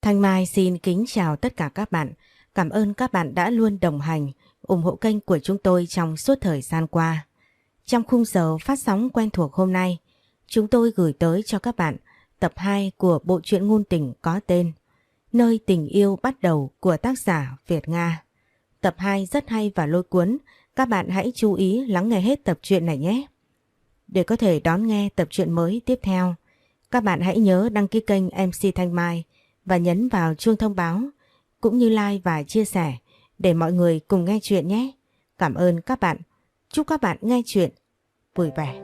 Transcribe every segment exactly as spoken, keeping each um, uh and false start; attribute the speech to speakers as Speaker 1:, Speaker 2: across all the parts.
Speaker 1: Thanh Mai xin kính chào tất cả các bạn. Cảm ơn các bạn đã luôn đồng hành, ủng hộ kênh của chúng tôi trong suốt thời gian qua. Trong khung giờ phát sóng quen thuộc hôm nay, chúng tôi gửi tới cho các bạn tập hai của bộ truyện ngôn tình có tên Nơi tình yêu bắt đầu của tác giả Việt Nga. Tập hai rất hay và lôi cuốn, các bạn hãy chú ý lắng nghe hết tập truyện này nhé. Để có thể đón nghe tập truyện mới tiếp theo, các bạn hãy nhớ đăng ký kênh em xê Thanh Mai và nhấn vào chuông thông báo cũng như like và chia sẻ để mọi người cùng nghe chuyện nhé. Cảm ơn các bạn. Chúc các bạn nghe chuyện vui vẻ.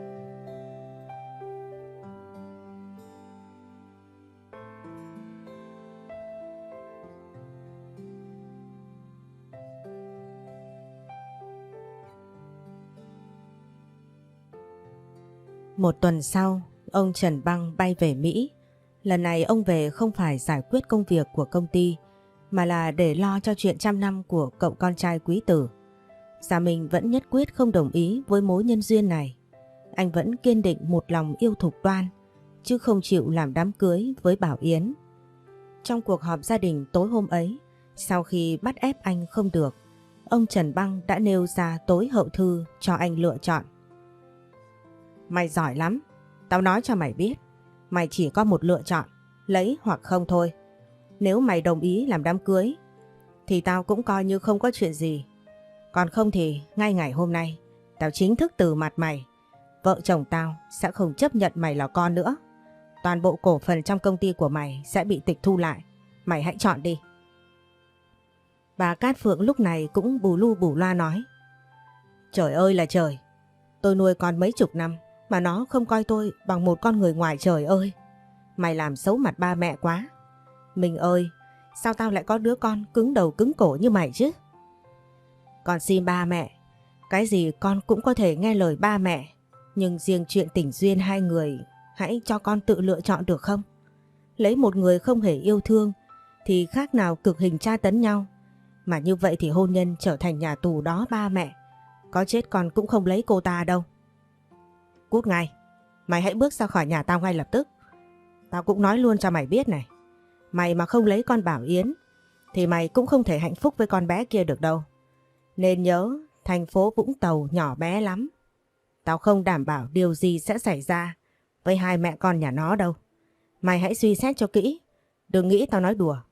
Speaker 1: Một tuần sau, ông Trần Băng bay về Mỹ. Lần này ông về không phải giải quyết công việc của công ty, mà là để lo cho chuyện trăm năm của cậu con trai quý tử. Gia Minh vẫn nhất quyết không đồng ý với mối nhân duyên này. Anh vẫn kiên định một lòng yêu Thục Đoan, chứ không chịu làm đám cưới với Bảo Yến. Trong cuộc họp gia đình tối hôm ấy, sau khi bắt ép anh không được, ông Trần Băng đã nêu ra tối hậu thư cho anh lựa chọn. Mày giỏi lắm, tao nói cho mày biết, mày chỉ có một lựa chọn, lấy hoặc không thôi. Nếu mày đồng ý làm đám cưới, thì tao cũng coi như không có chuyện gì. Còn không thì ngay ngày hôm nay, tao chính thức từ mặt mày. Vợ chồng tao sẽ không chấp nhận mày là con nữa. Toàn bộ cổ phần trong công ty của mày sẽ bị tịch thu lại. Mày hãy chọn đi. Bà Cát Phượng lúc này cũng bù lu bù loa nói. Trời ơi là trời, tôi nuôi con mấy chục năm mà nó không coi tôi bằng một con người ngoài trời ơi. Mày làm xấu mặt ba mẹ quá. Mình ơi, sao tao lại có đứa con cứng đầu cứng cổ như mày chứ? Con xin ba mẹ, cái gì con cũng có thể nghe lời ba mẹ. Nhưng riêng chuyện tình duyên hai người, hãy cho con tự lựa chọn được không? Lấy một người không hề yêu thương thì khác nào cực hình tra tấn nhau. Mà như vậy thì hôn nhân trở thành nhà tù đó ba mẹ. Có chết con cũng không lấy cô ta đâu. Cút ngay, mày hãy bước ra khỏi nhà tao ngay lập tức. Tao cũng nói luôn cho mày biết này, mày mà không lấy con Bảo Yến thì mày cũng không thể hạnh phúc với con bé kia được đâu. Nên nhớ, thành phố Vũng Tàu nhỏ bé lắm. Tao không đảm bảo điều gì sẽ xảy ra với hai mẹ con nhà nó đâu. Mày hãy suy xét cho kỹ, đừng nghĩ tao nói đùa.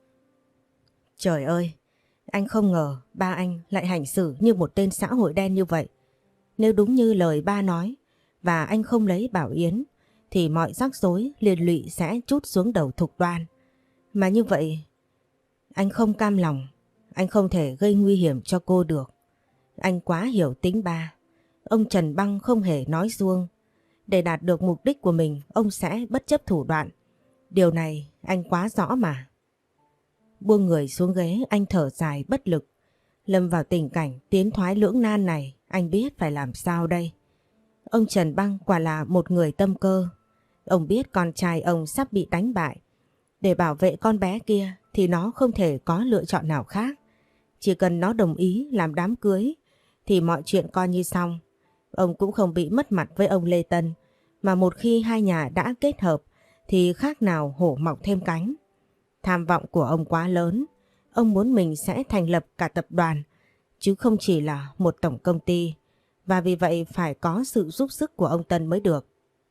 Speaker 1: Trời ơi, anh không ngờ ba anh lại hành xử như một tên xã hội đen như vậy. Nếu đúng như lời ba nói và anh không lấy Bảo Yến thì mọi rắc rối liên lụy sẽ trút xuống đầu Thục Đoan. Mà như vậy anh không cam lòng, anh không thể gây nguy hiểm cho cô được. Anh quá hiểu tính ba. Ông Trần Băng không hề nói suông. Để đạt được mục đích của mình, ông sẽ bất chấp thủ đoạn. Điều này anh quá rõ mà. Buông người xuống ghế, anh thở dài bất lực. Lâm vào tình cảnh tiến thoái lưỡng nan này, anh biết phải làm sao đây. Ông Trần Băng quả là một người tâm cơ. Ông biết con trai ông sắp bị đánh bại. Để bảo vệ con bé kia thì nó không thể có lựa chọn nào khác. Chỉ cần nó đồng ý làm đám cưới thì mọi chuyện coi như xong. Ông cũng không bị mất mặt với ông Lê Tân. Mà một khi hai nhà đã kết hợp thì khác nào hổ mọc thêm cánh. Tham vọng của ông quá lớn. Ông muốn mình sẽ thành lập cả tập đoàn, chứ không chỉ là một tổng công ty. Và vì vậy phải có sự giúp sức của ông Tân mới được.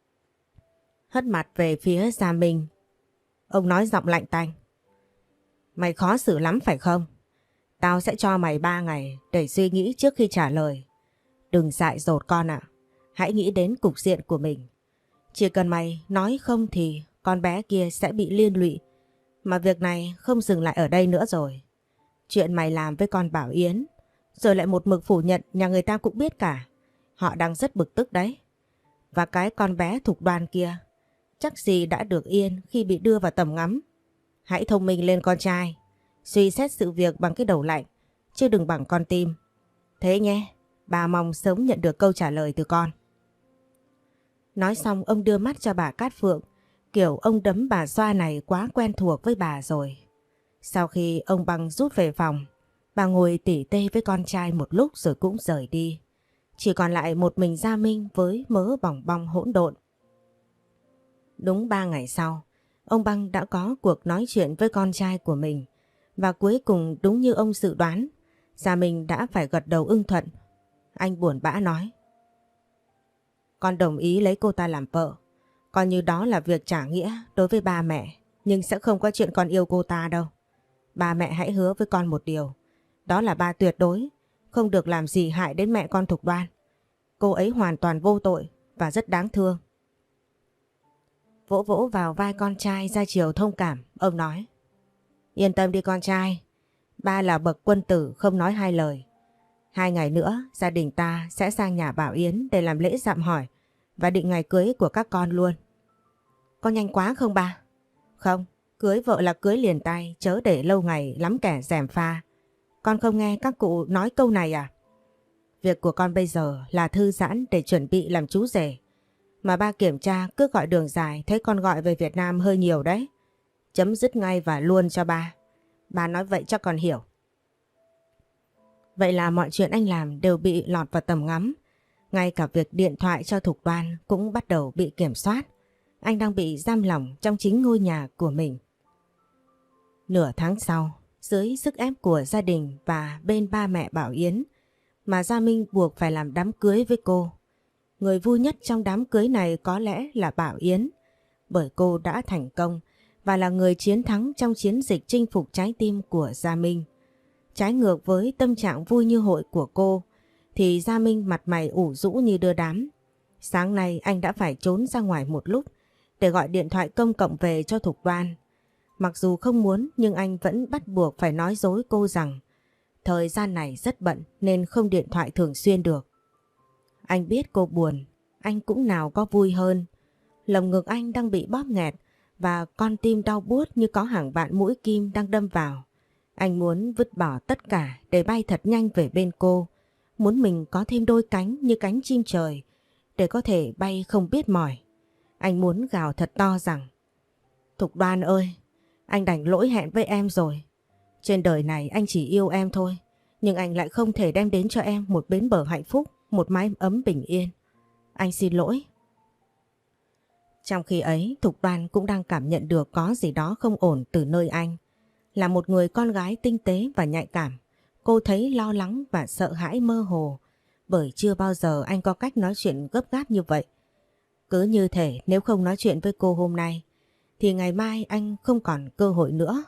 Speaker 1: Hất mặt về phía Gia Minh, ông nói giọng lạnh tanh. Mày khó xử lắm phải không? Tao sẽ cho mày ba ngày để suy nghĩ trước khi trả lời. Đừng dại dột con ạ. Hãy nghĩ đến cục diện của mình. Chỉ cần mày nói không thì con bé kia sẽ bị liên lụy. Mà việc này không dừng lại ở đây nữa rồi. Chuyện mày làm với con Bảo Yến, rồi lại một mực phủ nhận, nhà người ta cũng biết cả. Họ đang rất bực tức đấy. Và cái con bé Thục Đoan kia, chắc gì đã được yên khi bị đưa vào tầm ngắm. Hãy thông minh lên con trai. Suy xét sự việc bằng cái đầu lạnh, chứ đừng bằng con tim. Thế nhé, bà mong sớm nhận được câu trả lời từ con. Nói xong ông đưa mắt cho bà Cát Phượng. Kiểu ông đấm bà xoa này quá quen thuộc với bà rồi. Sau khi ông Băng rút về phòng, bà ngồi tỉ tê với con trai một lúc rồi cũng rời đi. Chỉ còn lại một mình Gia Minh với mớ bòng bong hỗn độn. Đúng ba ngày sau, ông Băng đã có cuộc nói chuyện với con trai của mình và cuối cùng đúng như ông dự đoán, Gia Minh đã phải gật đầu ưng thuận. Anh buồn bã nói: Con đồng ý lấy cô ta làm vợ, coi như đó là việc trả nghĩa đối với ba mẹ, nhưng sẽ không có chuyện con yêu cô ta đâu. Ba mẹ hãy hứa với con một điều, đó là ba tuyệt đối không được làm gì hại đến mẹ con Thục Đoan. Cô ấy hoàn toàn vô tội và rất đáng thương. Vỗ vỗ vào vai con trai ra chiều thông cảm, ông nói: Yên tâm đi con trai, ba là bậc quân tử không nói hai lời. Hai ngày nữa gia đình ta sẽ sang nhà Bảo Yến để làm lễ dạm hỏi và định ngày cưới của các con luôn. Có nhanh quá không ba? Không, cưới vợ là cưới liền tay, chớ để lâu ngày lắm kẻ gièm pha. Con không nghe các cụ nói câu này à? Việc của con bây giờ là thư giãn để chuẩn bị làm chú rể. Mà ba kiểm tra cứ gọi đường dài, thấy con gọi về Việt Nam hơi nhiều đấy. Chấm dứt ngay và luôn cho ba. Ba nói vậy cho con hiểu. Vậy là mọi chuyện anh làm đều bị lọt vào tầm ngắm. Ngay cả việc điện thoại cho Thục Đoan cũng bắt đầu bị kiểm soát. Anh đang bị giam lỏng trong chính ngôi nhà của mình. Nửa tháng sau, dưới sức ép của gia đình và bên ba mẹ Bảo Yến, mà Gia Minh buộc phải làm đám cưới với cô. Người vui nhất trong đám cưới này có lẽ là Bảo Yến, bởi cô đã thành công và là người chiến thắng trong chiến dịch chinh phục trái tim của Gia Minh. Trái ngược với tâm trạng vui như hội của cô, thì Gia Minh mặt mày ủ rũ như đưa đám. Sáng nay anh đã phải trốn ra ngoài một lúc để gọi điện thoại công cộng về cho Thục Đoan. Mặc dù không muốn nhưng anh vẫn bắt buộc phải nói dối cô rằng thời gian này rất bận nên không điện thoại thường xuyên được. Anh biết cô buồn, anh cũng nào có vui hơn. Lồng ngực anh đang bị bóp nghẹt và con tim đau buốt như có hàng vạn mũi kim đang đâm vào. Anh muốn vứt bỏ tất cả để bay thật nhanh về bên cô. Muốn mình có thêm đôi cánh như cánh chim trời để có thể bay không biết mỏi. Anh muốn gào thật to rằng: Thục Đoan ơi, anh đành lỗi hẹn với em rồi. Trên đời này anh chỉ yêu em thôi, nhưng anh lại không thể đem đến cho em một bến bờ hạnh phúc, một mái ấm bình yên. Anh xin lỗi. Trong khi ấy, Thục Đoan cũng đang cảm nhận được có gì đó không ổn từ nơi anh. Là một người con gái tinh tế và nhạy cảm, cô thấy lo lắng và sợ hãi mơ hồ, bởi chưa bao giờ anh có cách nói chuyện gấp gáp như vậy. Cứ như thể nếu không nói chuyện với cô hôm nay, thì ngày mai anh không còn cơ hội nữa.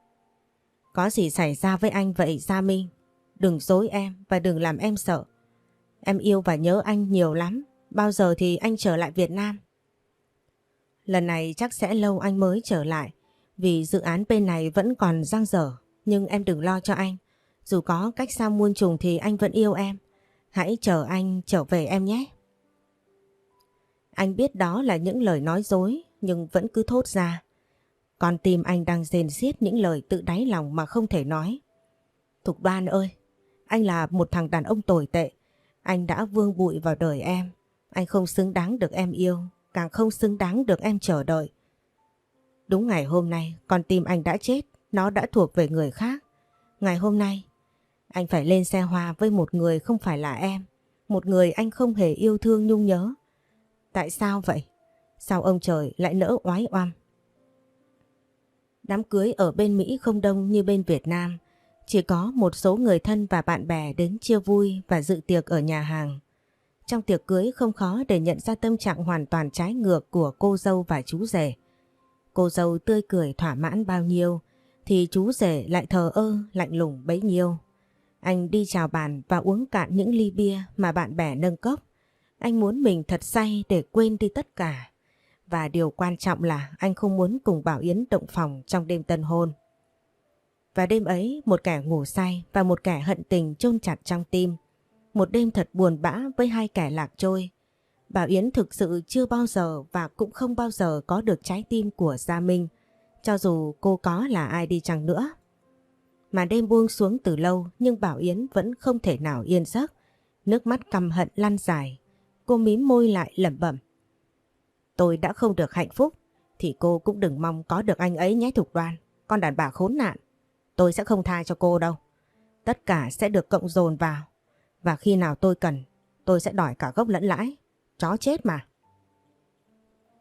Speaker 1: Có gì xảy ra với anh vậy Gia Minh? Đừng dối em và đừng làm em sợ. Em yêu và nhớ anh nhiều lắm. Bao giờ thì anh trở lại Việt Nam? Lần này chắc sẽ lâu anh mới trở lại, vì dự án bên này vẫn còn dang dở. Nhưng em đừng lo cho anh. Dù có cách xa muôn trùng thì anh vẫn yêu em. Hãy chờ anh trở về em nhé. Anh biết đó là những lời nói dối nhưng vẫn cứ thốt ra. Con tim anh đang rền xiết những lời tự đáy lòng mà không thể nói. Thục Đoan ơi, anh là một thằng đàn ông tồi tệ. Anh đã vương bụi vào đời em. Anh không xứng đáng được em yêu, càng không xứng đáng được em chờ đợi. Đúng ngày hôm nay, con tim anh đã chết, nó đã thuộc về người khác. Ngày hôm nay, anh phải lên xe hoa với một người không phải là em. Một người anh không hề yêu thương nhung nhớ. Tại sao vậy? Sao ông trời lại nỡ oái oăm? Đám cưới ở bên Mỹ không đông như bên Việt Nam. Chỉ có một số người thân và bạn bè đến chia vui và dự tiệc ở nhà hàng. Trong tiệc cưới không khó để nhận ra tâm trạng hoàn toàn trái ngược của cô dâu và chú rể. Cô dâu tươi cười thỏa mãn bao nhiêu, thì chú rể lại thờ ơ, lạnh lùng bấy nhiêu. Anh đi chào bàn và uống cạn những ly bia mà bạn bè nâng cốc. Anh muốn mình thật say để quên đi tất cả. Và điều quan trọng là anh không muốn cùng Bảo Yến động phòng trong đêm tân hôn. Và đêm ấy, một kẻ ngủ say và một kẻ hận tình chôn chặt trong tim. Một đêm thật buồn bã với hai kẻ lạc trôi. Bảo Yến thực sự chưa bao giờ và cũng không bao giờ có được trái tim của Gia Minh, cho dù cô có là ai đi chăng nữa. Mà đêm buông xuống từ lâu nhưng Bảo Yến vẫn không thể nào yên giấc. Nước mắt căm hận lăn dài. Cô mím môi lại lẩm bẩm: Tôi đã không được hạnh phúc thì cô cũng đừng mong có được anh ấy nhé Thục Đoan. Con đàn bà khốn nạn. Tôi sẽ không tha cho cô đâu. Tất cả sẽ được cộng dồn vào. Và khi nào tôi cần, tôi sẽ đòi cả gốc lẫn lãi. Chó chết mà.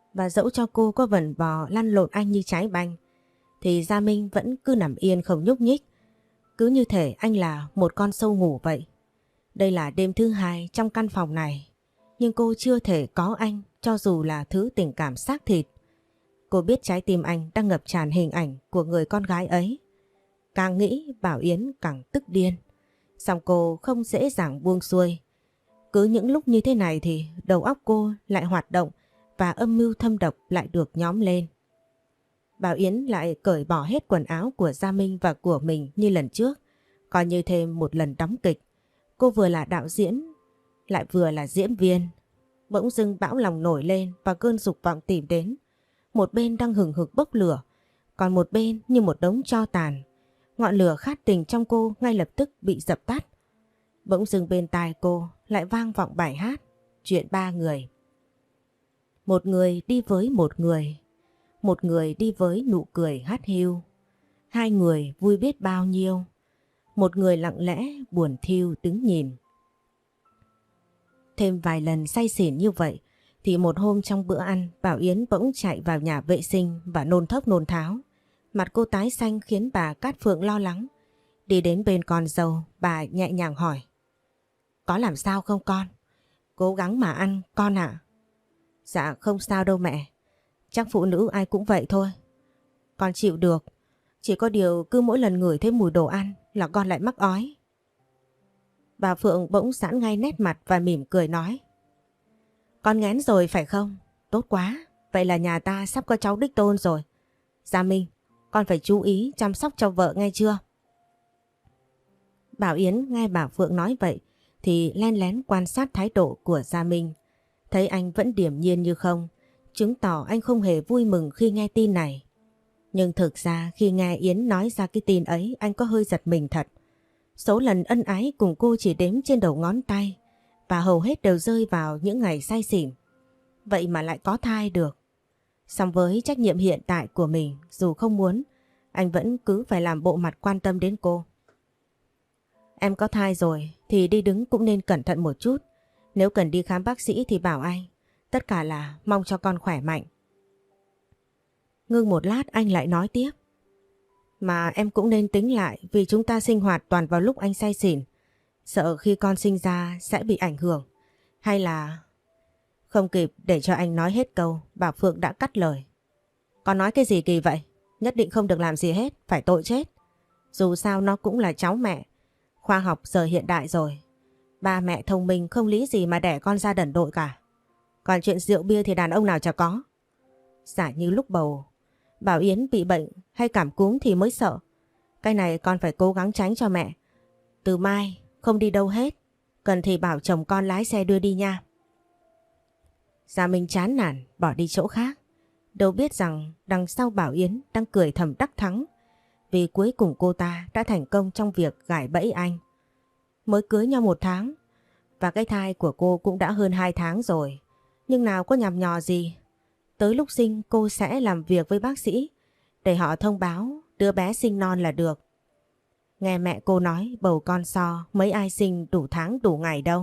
Speaker 1: Và dẫu cho cô có vần vò lăn lộn anh như trái banh thì Gia Minh vẫn cứ nằm yên không nhúc nhích. Cứ như thể anh là một con sâu ngủ vậy. Đây là đêm thứ hai trong căn phòng này, nhưng cô chưa thể có anh cho dù là thứ tình cảm xác thịt. Cô biết trái tim anh đang ngập tràn hình ảnh của người con gái ấy. Càng nghĩ Bảo Yến càng tức điên. Song cô không dễ dàng buông xuôi. Cứ những lúc như thế này thì đầu óc cô lại hoạt động và âm mưu thâm độc lại được nhóm lên. Bảo Yến lại cởi bỏ hết quần áo của Gia Minh và của mình như lần trước, coi như thêm một lần đóng kịch. Cô vừa là đạo diễn, lại vừa là diễn viên. Bỗng dưng bão lòng nổi lên và cơn dục vọng tìm đến. Một bên đang hừng hực bốc lửa, còn một bên như một đống tro tàn. Ngọn lửa khát tình trong cô ngay lập tức bị dập tắt. Bỗng dưng bên tai cô lại vang vọng bài hát Chuyện ba người. Một người đi với một người, một người đi với nụ cười hắt hiu. Hai người vui biết bao nhiêu, một người lặng lẽ buồn thiu đứng nhìn. Thêm vài lần say xỉn như vậy thì một hôm trong bữa ăn Bảo Yến bỗng chạy vào nhà vệ sinh và nôn thốc nôn tháo. Mặt cô tái xanh khiến bà Cát Phượng lo lắng. Đi đến bên con dâu, bà nhẹ nhàng hỏi: "Có làm sao không con? Cố gắng mà ăn con ạ." "Dạ không sao đâu mẹ. Chắc phụ nữ ai cũng vậy thôi. Con chịu được. Chỉ có điều cứ mỗi lần ngửi thấy mùi đồ ăn là con lại mắc ói." Bà Phượng bỗng giãn ngay nét mặt và mỉm cười nói: "Con nghén rồi phải không? Tốt quá. Vậy là nhà ta sắp có cháu đích tôn rồi. Gia Minh, con phải chú ý chăm sóc cho vợ nghe chưa?" Bảo Yến nghe bà Phượng nói vậy thì len lén quan sát thái độ của Gia Minh. Thấy anh vẫn điềm nhiên như không, chứng tỏ anh không hề vui mừng khi nghe tin này. Nhưng thực ra khi nghe Yến nói ra cái tin ấy, anh có hơi giật mình thật. Số lần ân ái cùng cô chỉ đếm trên đầu ngón tay và hầu hết đều rơi vào những ngày say xỉn. Vậy mà lại có thai được. Song với trách nhiệm hiện tại của mình, dù không muốn, anh vẫn cứ phải làm bộ mặt quan tâm đến cô. "Em có thai rồi thì đi đứng cũng nên cẩn thận một chút. Nếu cần đi khám bác sĩ thì bảo anh. Tất cả là mong cho con khỏe mạnh." Ngưng một lát anh lại nói tiếp: "Mà em cũng nên tính lại, vì chúng ta sinh hoạt toàn vào lúc anh say xỉn. Sợ khi con sinh ra sẽ bị ảnh hưởng. Hay là..." Không kịp để cho anh nói hết câu, bà Phượng đã cắt lời: "Con nói cái gì kỳ vậy? Nhất định không được làm gì hết, phải tội chết. Dù sao nó cũng là cháu mẹ. Khoa học giờ hiện đại rồi. Ba mẹ thông minh không lý gì mà đẻ con ra đần độn cả. Còn chuyện rượu bia thì đàn ông nào chả có. Giả như lúc bầu Bảo Yến bị bệnh hay cảm cúm thì mới sợ. Cái này con phải cố gắng tránh cho mẹ. Từ mai không đi đâu hết. Cần thì bảo chồng con lái xe đưa đi nha." Gia Minh chán nản bỏ đi chỗ khác. Đâu biết rằng đằng sau Bảo Yến đang cười thầm đắc thắng, vì cuối cùng cô ta đã thành công trong việc gài bẫy anh. Mới cưới nhau một tháng và cái thai của cô cũng đã hơn hai tháng rồi. Nhưng nào có nhằm nhò gì. Tới lúc sinh cô sẽ làm việc với bác sĩ để họ thông báo đứa bé sinh non là được. Nghe mẹ cô nói bầu con so mấy ai sinh đủ tháng đủ ngày đâu.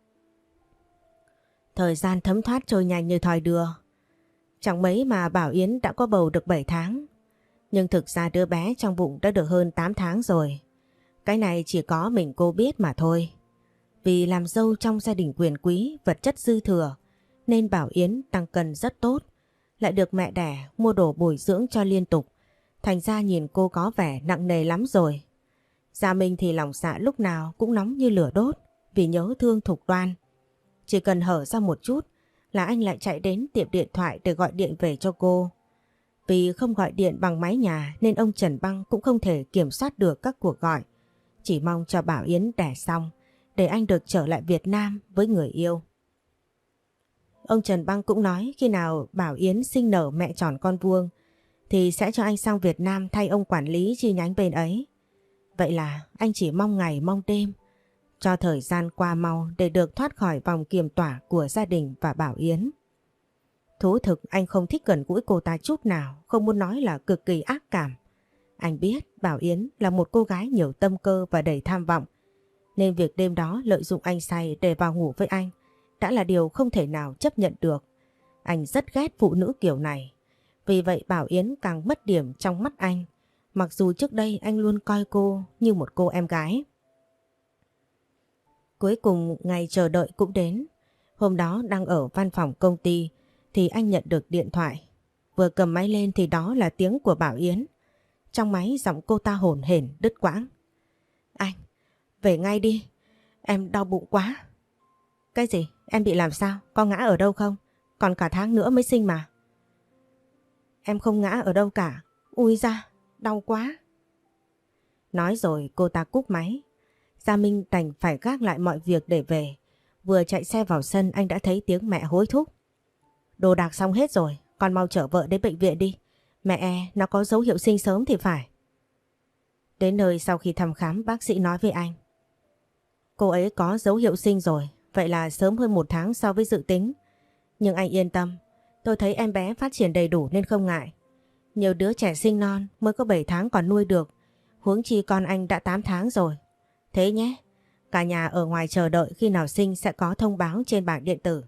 Speaker 1: Thời gian thấm thoát trôi nhanh như thoi đưa. Chẳng mấy mà Bảo Yến đã có bầu được bảy tháng. Nhưng thực ra đứa bé trong bụng đã được hơn tám tháng rồi. Cái này chỉ có mình cô biết mà thôi. Vì làm dâu trong gia đình quyền quý, vật chất dư thừa, nên Bảo Yến tăng cân rất tốt. Lại được mẹ đẻ mua đồ bồi dưỡng cho liên tục. Thành ra nhìn cô có vẻ nặng nề lắm rồi. Gia Minh thì lòng dạ lúc nào cũng nóng như lửa đốt vì nhớ thương Thục Đoan. Chỉ cần hở ra một chút là anh lại chạy đến tiệm điện thoại để gọi điện về cho cô. Vì không gọi điện bằng máy nhà nên ông Trần Băng cũng không thể kiểm soát được các cuộc gọi. Chỉ mong cho Bảo Yến đẻ xong để anh được trở lại Việt Nam với người yêu. Ông Trần Băng cũng nói khi nào Bảo Yến sinh nở mẹ tròn con vuông thì sẽ cho anh sang Việt Nam thay ông quản lý chi nhánh bên ấy. Vậy là anh chỉ mong ngày mong đêm cho thời gian qua mau để được thoát khỏi vòng kiềm tỏa của gia đình và Bảo Yến. Thú thực anh không thích gần gũi cô ta chút nào, không muốn nói là cực kỳ ác cảm. Anh biết Bảo Yến là một cô gái nhiều tâm cơ và đầy tham vọng, nên việc đêm đó lợi dụng anh say để vào ngủ với anh đã là điều không thể nào chấp nhận được. Anh rất ghét phụ nữ kiểu này. Vì vậy Bảo Yến càng mất điểm trong mắt anh. Mặc dù trước đây anh luôn coi cô như một cô em gái. Cuối cùng ngày chờ đợi cũng đến. Hôm đó đang ở văn phòng công ty thì anh nhận được điện thoại. Vừa cầm máy lên thì đó là tiếng của Bảo Yến. Trong máy giọng cô ta hổn hển đứt quãng. Anh, về ngay đi. Em đau bụng quá. Cái gì? Em bị làm sao? Có ngã ở đâu không? Còn cả tháng nữa mới sinh mà. Em không ngã ở đâu cả. Ui da, đau quá. Nói rồi cô ta cúp máy. Gia Minh đành phải gác lại mọi việc để về. Vừa chạy xe vào sân anh đã thấy tiếng mẹ hối thúc. Đồ đạc xong hết rồi, con mau chở vợ đến bệnh viện đi. Mẹ e, nó có dấu hiệu sinh sớm thì phải. Đến nơi sau khi thăm khám bác sĩ nói với anh. Cô ấy có dấu hiệu sinh rồi, vậy là sớm hơn một tháng so với dự tính. Nhưng anh yên tâm, tôi thấy em bé phát triển đầy đủ nên không ngại. Nhiều đứa trẻ sinh non mới có bảy tháng còn nuôi được, huống chi con anh đã tám tháng rồi. Thế nhé, cả nhà ở ngoài chờ đợi khi nào sinh sẽ có thông báo trên bảng điện tử.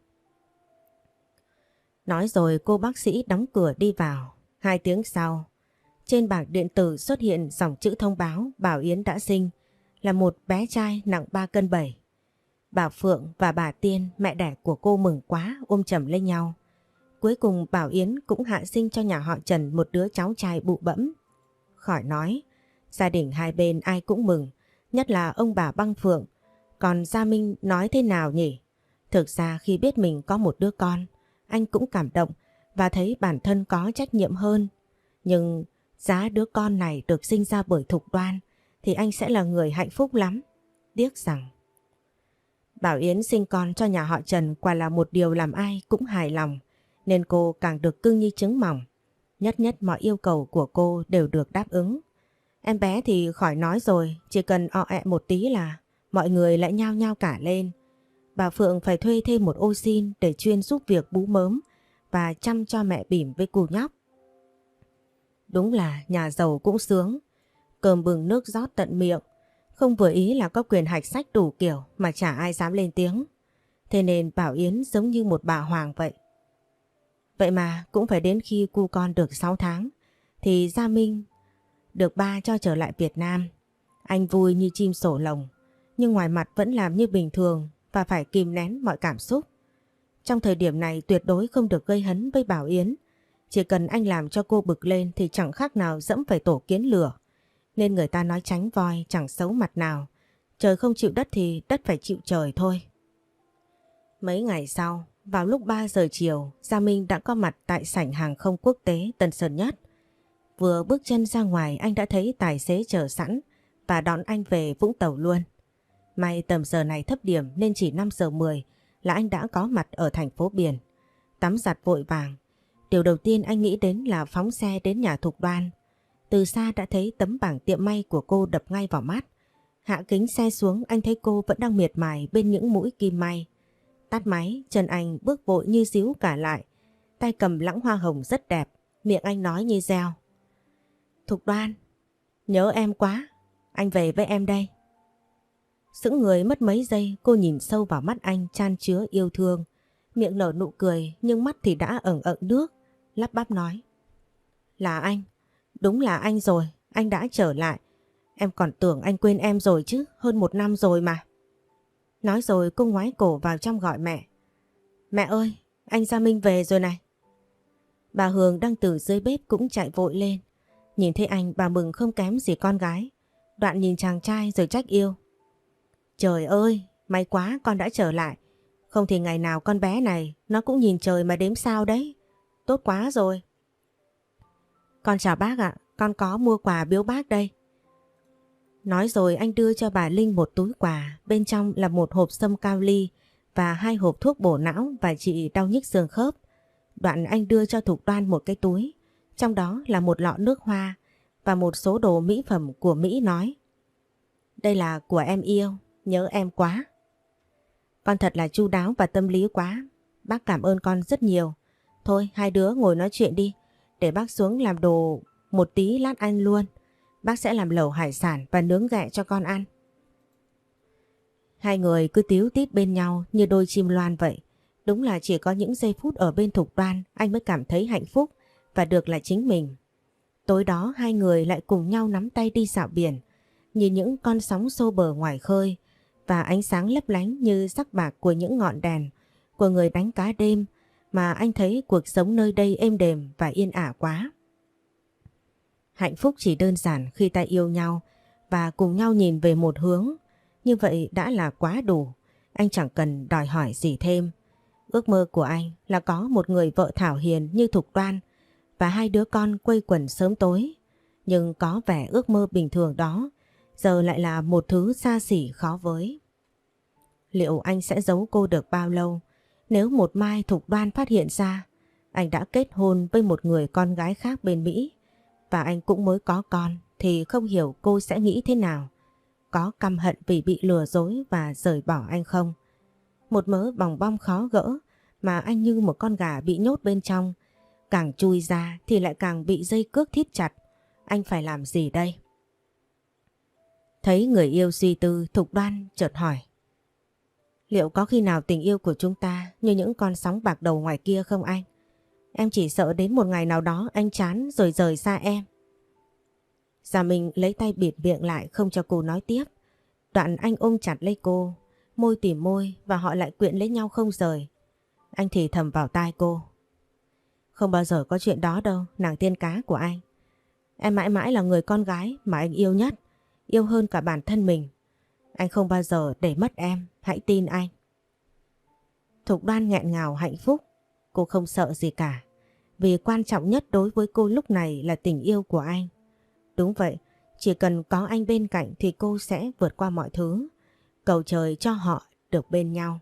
Speaker 1: Nói rồi cô bác sĩ đóng cửa đi vào. Hai tiếng sau, trên bảng điện tử xuất hiện dòng chữ thông báo Bảo Yến đã sinh, là một bé trai nặng ba cân bảy. Bà Phượng và bà Tiên, mẹ đẻ của cô mừng quá ôm chầm lấy nhau. Cuối cùng Bảo Yến cũng hạ sinh cho nhà họ Trần một đứa cháu trai bụ bẫm. Khỏi nói, gia đình hai bên ai cũng mừng, nhất là ông bà Băng Phượng. Còn Gia Minh nói thế nào nhỉ? Thực ra khi biết mình có một đứa con, anh cũng cảm động và thấy bản thân có trách nhiệm hơn. Nhưng giá đứa con này được sinh ra bởi Thục Đoan thì anh sẽ là người hạnh phúc lắm. Tiếc rằng Bảo Yến sinh con cho nhà họ Trần quả là một điều làm ai cũng hài lòng, nên cô càng được cưng như trứng mỏng. Nhất nhất mọi yêu cầu của cô đều được đáp ứng. Em bé thì khỏi nói rồi, chỉ cần ọ ẹ một tí là mọi người lại nhao nhao cả lên. Bà Phượng phải thuê thêm một ô sin để chuyên giúp việc bú mớm và chăm cho mẹ bỉm với cu nhóc. Đúng là nhà giàu cũng sướng, cơm bừng nước rót tận miệng. Không vừa ý là có quyền hạch sách đủ kiểu mà chả ai dám lên tiếng. Thế nên Bảo Yến giống như một bà hoàng vậy. Vậy mà cũng phải đến khi cu con được sáu tháng thì Gia Minh được ba cho trở lại Việt Nam. Anh vui như chim sổ lồng, nhưng ngoài mặt vẫn làm như bình thường và phải kìm nén mọi cảm xúc. Trong thời điểm này tuyệt đối không được gây hấn với Bảo Yến. Chỉ cần anh làm cho cô bực lên thì chẳng khác nào dẫm phải tổ kiến lửa. Nên người ta nói tránh voi chẳng xấu mặt nào. Trời không chịu đất thì đất phải chịu trời thôi. Mấy ngày sau, vào lúc ba giờ chiều, Gia Minh đã có mặt tại sảnh hàng không quốc tế Tân Sơn Nhất. Vừa bước chân ra ngoài anh đã thấy tài xế chờ sẵn và đón anh về Vũng Tàu luôn. May tầm giờ này thấp điểm nên chỉ năm giờ mười là anh đã có mặt ở thành phố biển. Tắm giặt vội vàng. Điều đầu tiên anh nghĩ đến là phóng xe đến nhà Thục Đoan. Từ xa đã thấy tấm bảng tiệm may của cô đập ngay vào mắt. Hạ kính xe xuống anh thấy cô vẫn đang miệt mài bên những mũi kim may. Tắt máy, chân anh bước vội như díu cả lại. Tay cầm lẵng hoa hồng rất đẹp, miệng anh nói như reo. Thục Đoan, nhớ em quá, anh về với em đây. Sững người mất mấy giây cô nhìn sâu vào mắt anh chan chứa yêu thương. Miệng nở nụ cười nhưng mắt thì đã ẩn ẩn nước, lắp bắp nói. Là anh, đúng là anh rồi, anh đã trở lại. Em còn tưởng anh quên em rồi chứ, hơn một năm rồi mà. Nói rồi cô ngoái cổ vào trong gọi mẹ. Mẹ ơi, anh Gia Minh về rồi này. Bà Hường đang từ dưới bếp cũng chạy vội lên. Nhìn thấy anh bà mừng không kém gì con gái. Đoạn nhìn chàng trai rồi trách yêu. Trời ơi, may quá con đã trở lại. Không thì ngày nào con bé này nó cũng nhìn trời mà đếm sao đấy. Tốt quá rồi. Con chào bác ạ, con có mua quà biếu bác đây. Nói rồi anh đưa cho bà Linh một túi quà, bên trong là một hộp sâm cao ly và hai hộp thuốc bổ não và trị đau nhức xương khớp. Đoạn anh đưa cho Thục Đoan một cái túi, trong đó là một lọ nước hoa và một số đồ mỹ phẩm của Mỹ nói. Đây là của em yêu, nhớ em quá. Con thật là chu đáo và tâm lý quá, bác cảm ơn con rất nhiều. Thôi hai đứa ngồi nói chuyện đi, để bác xuống làm đồ một tí lát ăn luôn. Bác sẽ làm lẩu hải sản và nướng ghẹ cho con ăn. Hai người cứ tíu tít bên nhau như đôi chim loan vậy. Đúng là chỉ có những giây phút ở bên Thục Đoan anh mới cảm thấy hạnh phúc và được là chính mình. Tối đó hai người lại cùng nhau nắm tay đi dạo biển, nhìn những con sóng xô bờ ngoài khơi và ánh sáng lấp lánh như sắc bạc của những ngọn đèn của người đánh cá đêm, mà anh thấy cuộc sống nơi đây êm đềm và yên ả quá. Hạnh phúc chỉ đơn giản khi ta yêu nhau và cùng nhau nhìn về một hướng, như vậy đã là quá đủ. Anh chẳng cần đòi hỏi gì thêm. Ước mơ của anh là có một người vợ thảo hiền như Thục Đoan và hai đứa con quây quần sớm tối. Nhưng có vẻ ước mơ bình thường đó giờ lại là một thứ xa xỉ khó với. Liệu anh sẽ giấu cô được bao lâu nếu một mai Thục Đoan phát hiện ra anh đã kết hôn với một người con gái khác bên Mỹ và anh cũng mới có con, thì không hiểu cô sẽ nghĩ thế nào? Có căm hận vì bị lừa dối và rời bỏ anh không? Một mớ bòng bong khó gỡ mà anh như một con gà bị nhốt bên trong, càng chui ra thì lại càng bị dây cước thít chặt. Anh phải làm gì đây? Thấy người yêu suy tư, Thục Đoan chợt hỏi: liệu có khi nào tình yêu của chúng ta như những con sóng bạc đầu ngoài kia không anh? Em chỉ sợ đến một ngày nào đó anh chán rồi rời xa em. Gia Minh lấy tay bịt miệng lại không cho cô nói tiếp. Đoạn anh ôm chặt lấy cô, môi tìm môi và họ lại quyện lấy nhau không rời. Anh thì thầm vào tai cô: không bao giờ có chuyện đó đâu, nàng tiên cá của anh. Em mãi mãi là người con gái mà anh yêu nhất, yêu hơn cả bản thân mình. Anh không bao giờ để mất em, hãy tin anh. Thục Đoan nghẹn ngào hạnh phúc. Cô không sợ gì cả, vì quan trọng nhất đối với cô lúc này là tình yêu của anh. Đúng vậy, chỉ cần có anh bên cạnh thì cô sẽ vượt qua mọi thứ, cầu trời cho họ được bên nhau.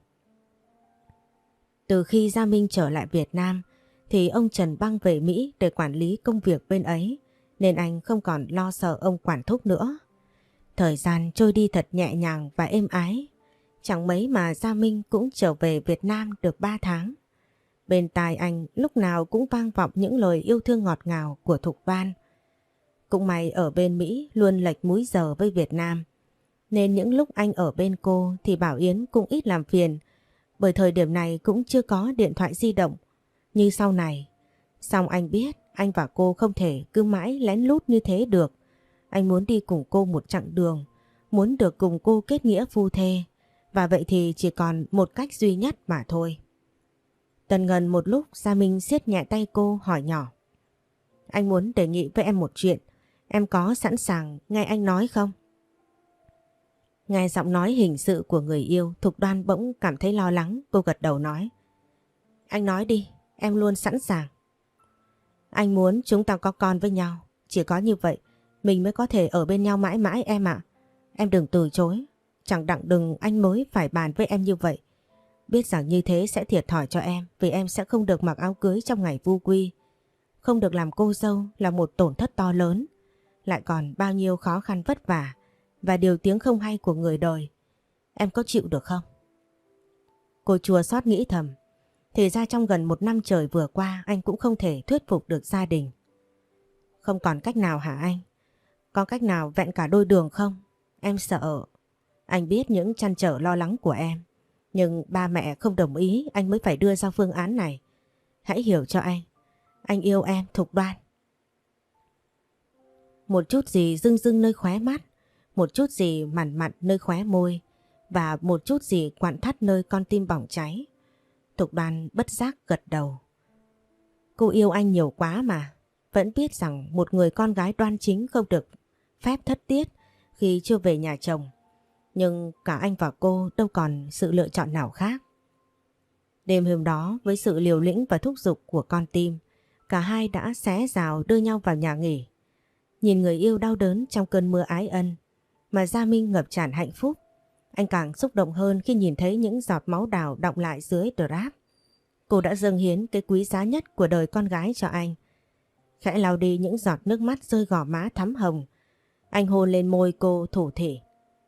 Speaker 1: Từ khi Gia Minh trở lại Việt Nam thì ông Trần băng về Mỹ để quản lý công việc bên ấy, nên anh không còn lo sợ ông quản thúc nữa. Thời gian trôi đi thật nhẹ nhàng và êm ái. Chẳng mấy mà Gia Minh cũng trở về Việt Nam được ba tháng. Bên tai anh lúc nào cũng vang vọng những lời yêu thương ngọt ngào của Thục Đoan. Cũng may ở bên Mỹ luôn lệch múi giờ với Việt Nam, nên những lúc anh ở bên cô thì Bảo Yến cũng ít làm phiền, bởi thời điểm này cũng chưa có điện thoại di động như sau này. Song anh biết anh và cô không thể cứ mãi lén lút như thế được. Anh muốn đi cùng cô một chặng đường, muốn được cùng cô kết nghĩa phu thê, và vậy thì chỉ còn một cách duy nhất mà thôi. Tần ngần một lúc, Gia Minh siết nhẹ tay cô hỏi nhỏ: anh muốn đề nghị với em một chuyện, em có sẵn sàng nghe anh nói không? Nghe giọng nói hình sự của người yêu, Thục Đoan bỗng cảm thấy lo lắng. Cô gật đầu nói: anh nói đi, em luôn sẵn sàng. Anh muốn chúng ta có con với nhau, chỉ có như vậy mình mới có thể ở bên nhau mãi mãi em ạ. Em đừng từ chối, chẳng đặng đừng anh mới phải bàn với em như vậy. Biết rằng như thế sẽ thiệt thòi cho em, vì em sẽ không được mặc áo cưới trong ngày vu quy, không được làm cô dâu là một tổn thất to lớn, lại còn bao nhiêu khó khăn vất vả và điều tiếng không hay của người đời. Em có chịu được không? Cô chua xót nghĩ thầm, thì ra trong gần một năm trời vừa qua anh cũng không thể thuyết phục được gia đình. Không còn cách nào hả anh? Có cách nào vẹn cả đôi đường không? Em sợ. Anh biết những trăn trở lo lắng của em, nhưng ba mẹ không đồng ý, anh mới phải đưa ra phương án này. Hãy hiểu cho anh. Anh yêu em, Thục Đoan. Một chút gì rưng rưng nơi khóe mắt, một chút gì mặn mặn nơi khóe môi, và một chút gì quặn thắt nơi con tim bỏng cháy. Thục Đoan bất giác gật đầu. Cô yêu anh nhiều quá mà. Vẫn biết rằng một người con gái đoan chính không được phép thất tiết khi chưa về nhà chồng. Nhưng cả anh và cô đâu còn sự lựa chọn nào khác. Đêm hôm đó, với sự liều lĩnh và thúc giục của con tim, cả hai đã xé rào đưa nhau vào nhà nghỉ. Nhìn người yêu đau đớn trong cơn mưa ái ân, mà Gia Minh ngập tràn hạnh phúc. Anh càng xúc động hơn khi nhìn thấy những giọt máu đào đọng lại dưới drap. Cô đã dâng hiến cái quý giá nhất của đời con gái cho anh. Khẽ lau đi những giọt nước mắt rơi gò má thắm hồng, anh hôn lên môi cô thủ thỉ.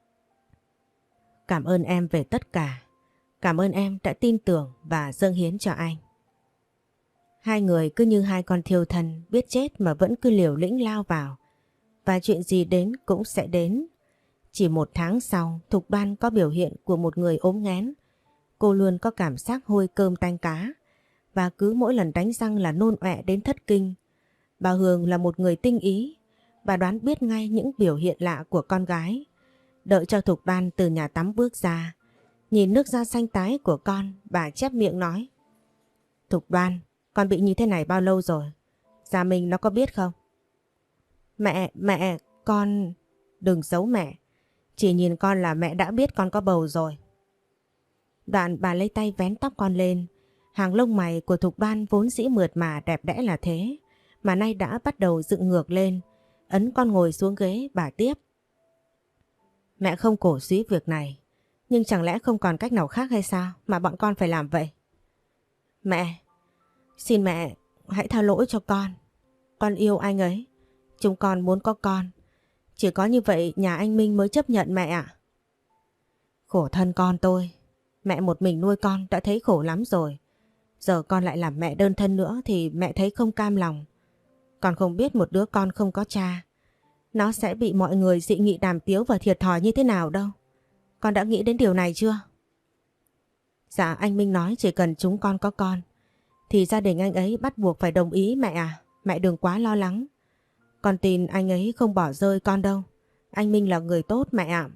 Speaker 1: Cảm ơn em về tất cả. Cảm ơn em đã tin tưởng và dâng hiến cho anh. Hai người cứ như hai con thiêu thân biết chết mà vẫn cứ liều lĩnh lao vào. Và chuyện gì đến cũng sẽ đến. Chỉ một tháng sau, Thục Đoan có biểu hiện của một người ốm nghén. Cô luôn có cảm giác hôi cơm tanh cá và cứ mỗi lần đánh răng là nôn ọe đến thất kinh. Bà Hường là một người tinh ý, bà đoán biết ngay những biểu hiện lạ của con gái. Đợi cho Thục Đoan từ nhà tắm bước ra, nhìn nước da xanh tái của con, bà chép miệng nói: Thục Đoan, con bị như thế này bao lâu rồi? Gia Minh nó có biết không? Mẹ, mẹ, con... Đừng giấu mẹ, chỉ nhìn con là mẹ đã biết con có bầu rồi. Đoạn bà lấy tay vén tóc con lên. Hàng lông mày của Thục Đoan vốn dĩ mượt mà đẹp đẽ là thế, mà nay đã bắt đầu dựng ngược lên. Ấn con ngồi xuống ghế, bà tiếp: Mẹ không cổ suý việc này, nhưng chẳng lẽ không còn cách nào khác hay sao mà bọn con phải làm vậy? Mẹ, xin mẹ hãy tha lỗi cho con. Con yêu anh ấy, chúng con muốn có con. Chỉ có như vậy nhà anh Minh mới chấp nhận mẹ ạ. Khổ thân con tôi, mẹ một mình nuôi con đã thấy khổ lắm rồi. Giờ con lại làm mẹ đơn thân nữa thì mẹ thấy không cam lòng. Con không biết một đứa con không có cha, nó sẽ bị mọi người dị nghị đàm tiếu và thiệt thòi như thế nào đâu. Con đã nghĩ đến điều này chưa? Dạ anh Minh nói chỉ cần chúng con có con thì gia đình anh ấy bắt buộc phải đồng ý mẹ à. Mẹ đừng quá lo lắng. Con tin anh ấy không bỏ rơi con đâu. Anh Minh là người tốt mẹ ạ.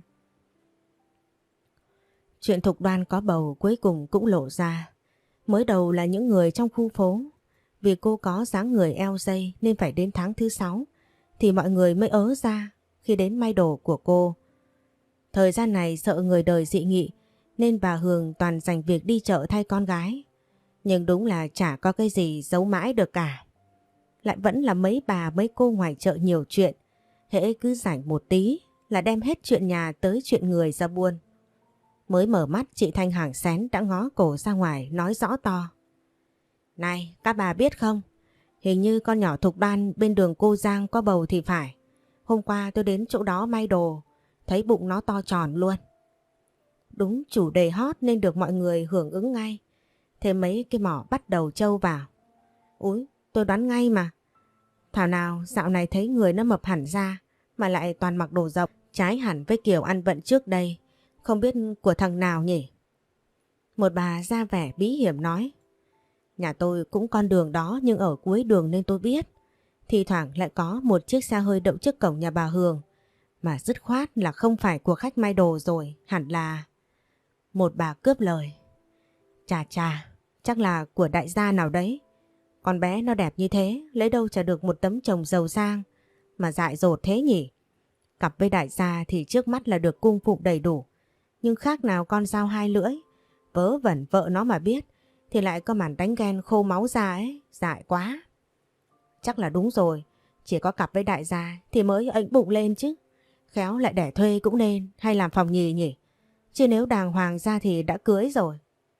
Speaker 1: Chuyện Thục Đoan có bầu cuối cùng cũng lộ ra. Mới đầu là những người trong khu phố. Vì cô có dáng người eo dây nên phải đến tháng thứ sáu thì mọi người mới ớ ra khi đến may đồ của cô. Thời gian này sợ người đời dị nghị nên bà Hường toàn dành việc đi chợ thay con gái. Nhưng đúng là chả có cái gì giấu mãi được cả. Lại vẫn là mấy bà mấy cô ngoài chợ nhiều chuyện. Hễ cứ rảnh một tí là đem hết chuyện nhà tới chuyện người ra buôn. Mới mở mắt chị Thanh hàng xén đã ngó cổ ra ngoài nói rõ to: Này các bà biết không, hình như con nhỏ Thục Đoan bên đường cô Giang có bầu thì phải. Hôm qua tôi đến chỗ đó may đồ, thấy bụng nó to tròn luôn. Đúng chủ đề hot nên được mọi người hưởng ứng ngay. Thế mấy cái mỏ bắt đầu trâu vào. Úi, tôi đoán ngay mà. Thảo nào dạo này thấy người nó mập hẳn ra mà lại toàn mặc đồ rộng, trái hẳn với kiểu ăn vận trước đây. Không biết của thằng nào nhỉ? Một bà ra vẻ bí hiểm nói: Nhà tôi cũng con đường đó nhưng ở cuối đường nên tôi biết. Thì thoảng lại có một chiếc xe hơi đậu trước cổng nhà bà Hường. Mà dứt khoát là không phải của khách may đồ rồi, hẳn là... Một bà cướp lời: Chà chà, chắc là của đại gia nào đấy. Con bé nó đẹp như thế, lấy đâu chả được một tấm chồng giàu sang mà dại dột thế nhỉ? Cặp với đại gia thì trước mắt là được cung phụng đầy đủ. Nhưng khác nào con dao hai lưỡi, vớ vẩn vợ nó mà biết thì lại có màn đánh ghen khô máu ra ấy, dại quá. Chắc là đúng rồi, chỉ có cặp với đại gia thì mới ệnh bụng lên chứ. Khéo lại đẻ thuê cũng nên, hay làm phòng nhì nhỉ? Chứ nếu đàng hoàng ra thì đã cưới rồi.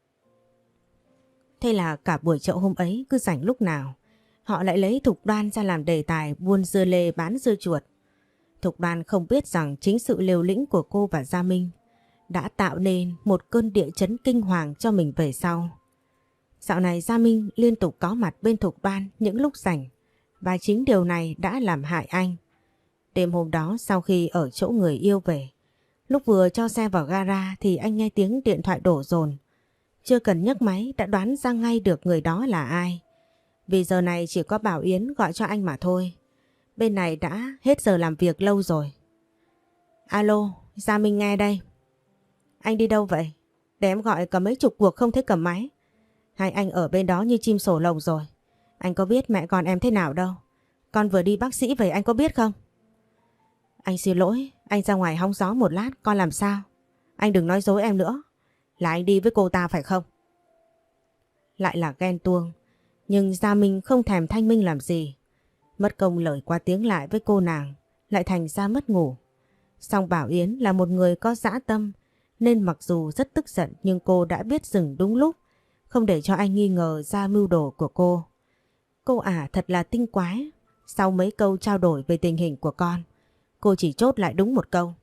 Speaker 1: Thế là cả buổi chợ hôm ấy cứ rảnh lúc nào họ lại lấy Thục Đoan ra làm đề tài buôn dưa lê bán dưa chuột. Thục Đoan không biết rằng chính sự liều lĩnh của cô và Gia Minh đã tạo nên một cơn địa chấn kinh hoàng cho mình về sau. Dạo này Gia Minh liên tục có mặt bên Thục Đoan những lúc rảnh và chính điều này đã làm hại anh. Đêm hôm đó sau khi ở chỗ người yêu về, lúc vừa cho xe vào gara thì anh nghe tiếng điện thoại đổ dồn. Chưa cần nhấc máy đã đoán ra ngay được người đó là ai. Vì giờ này chỉ có Bảo Yến gọi cho anh mà thôi. Bên này đã hết giờ làm việc lâu rồi. Alo, Gia Minh nghe đây. Anh đi đâu vậy? Để em gọi cả mấy chục cuộc không thấy cầm máy. Hay anh ở bên đó như chim sổ lồng rồi? Anh có biết mẹ con em thế nào đâu. Con vừa đi bác sĩ về anh có biết không? Anh xin lỗi, anh ra ngoài hóng gió một lát con làm sao? Anh đừng nói dối em nữa. Là anh đi với cô ta phải không? Lại là ghen tuông. Nhưng Gia Minh không thèm thanh minh làm gì. Mất công lời qua tiếng lại với cô nàng, lại thành ra mất ngủ. Song Bảo Yến là một người có dã tâm, nên mặc dù rất tức giận nhưng cô đã biết dừng đúng lúc, không để cho anh nghi ngờ ra mưu đồ của cô. Cô ả thật là tinh quái. Sau mấy câu trao đổi về tình hình của con, cô chỉ chốt lại đúng một câu: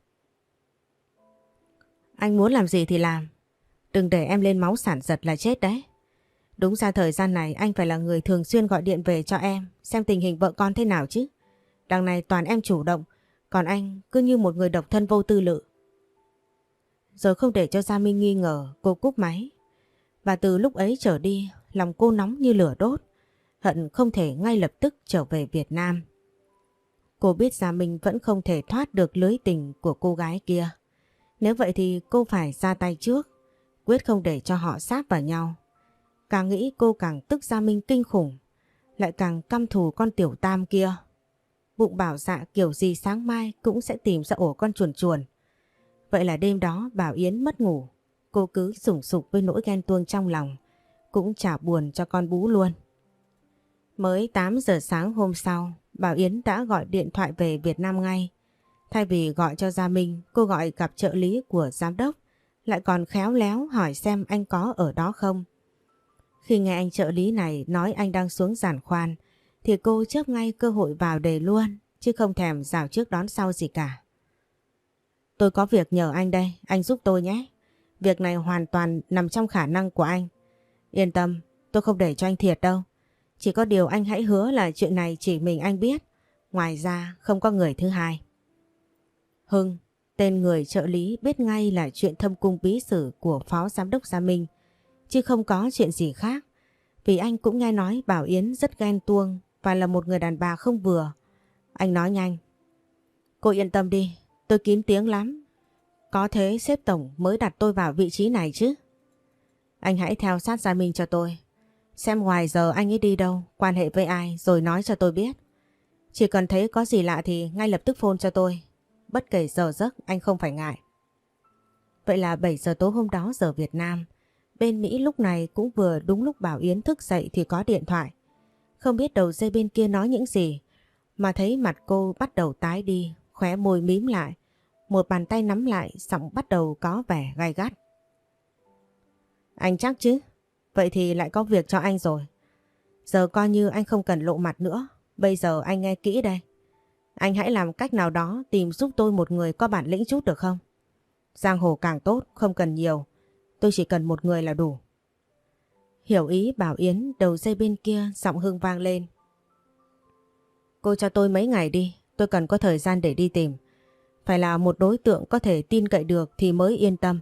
Speaker 1: Anh muốn làm gì thì làm, đừng để em lên máu sản giật là chết đấy. Đúng ra thời gian này anh phải là người thường xuyên gọi điện về cho em, xem tình hình vợ con thế nào chứ. Đằng này toàn em chủ động, còn anh cứ như một người độc thân vô tư lự. Rồi không để cho Gia Minh nghi ngờ, cô cúp máy. Và từ lúc ấy trở đi, lòng cô nóng như lửa đốt, hận không thể ngay lập tức trở về Việt Nam. Cô biết Gia Minh vẫn không thể thoát được lưới tình của cô gái kia. Nếu vậy thì cô phải ra tay trước, quyết không để cho họ sát vào nhau. Càng nghĩ cô càng tức Gia Minh kinh khủng, lại càng căm thù con tiểu tam kia. Bụng bảo dạ kiểu gì sáng mai cũng sẽ tìm ra ổ con chuồn chuồn. Vậy là đêm đó Bảo Yến mất ngủ, cô cứ sủng sục với nỗi ghen tuông trong lòng, cũng chả buồn cho con bú luôn. Mới tám giờ sáng hôm sau, Bảo Yến đã gọi điện thoại về Việt Nam ngay. Thay vì gọi cho Gia Minh, cô gọi gặp trợ lý của giám đốc, lại còn khéo léo hỏi xem anh có ở đó không. Khi nghe anh trợ lý này nói anh đang xuống giàn khoan, thì cô chớp ngay cơ hội vào đề luôn, chứ không thèm rào trước đón sau gì cả. Tôi có việc nhờ anh đây, anh giúp tôi nhé. Việc này hoàn toàn nằm trong khả năng của anh. Yên tâm, tôi không để cho anh thiệt đâu. Chỉ có điều anh hãy hứa là chuyện này chỉ mình anh biết. Ngoài ra không có người thứ hai. Hưng, tên người trợ lý biết ngay là chuyện thâm cung bí sử của Phó Giám đốc Gia Minh, chứ không có chuyện gì khác. Vì anh cũng nghe nói Bảo Yến rất ghen tuông và là một người đàn bà không vừa. Anh nói nhanh. Cô yên tâm đi, tôi kín tiếng lắm. Có thế sếp tổng mới đặt tôi vào vị trí này chứ. Anh hãy theo sát Gia Minh cho tôi. Xem ngoài giờ anh ấy đi đâu, quan hệ với ai rồi nói cho tôi biết. Chỉ cần thấy có gì lạ thì ngay lập tức phone cho tôi. Bất kể giờ giấc anh không phải ngại. Vậy là bảy giờ tối hôm đó giờ Việt Nam. Bên Mỹ lúc này cũng vừa đúng lúc Bảo Yến thức dậy thì có điện thoại. Không biết đầu dây bên kia nói những gì, mà thấy mặt cô bắt đầu tái đi, khóe môi mím lại. Một bàn tay nắm lại, giọng bắt đầu có vẻ gay gắt. Anh chắc chứ? Vậy thì lại có việc cho anh rồi. Giờ coi như anh không cần lộ mặt nữa. Bây giờ anh nghe kỹ đây. Anh hãy làm cách nào đó tìm giúp tôi một người có bản lĩnh chút được không? Giang hồ càng tốt, không cần nhiều. Tôi chỉ cần một người là đủ. Hiểu ý Bảo Yến, đầu dây bên kia giọng Hưng vang lên. Cô cho tôi mấy ngày đi, tôi cần có thời gian để đi tìm. Phải là một đối tượng có thể tin cậy được thì mới yên tâm.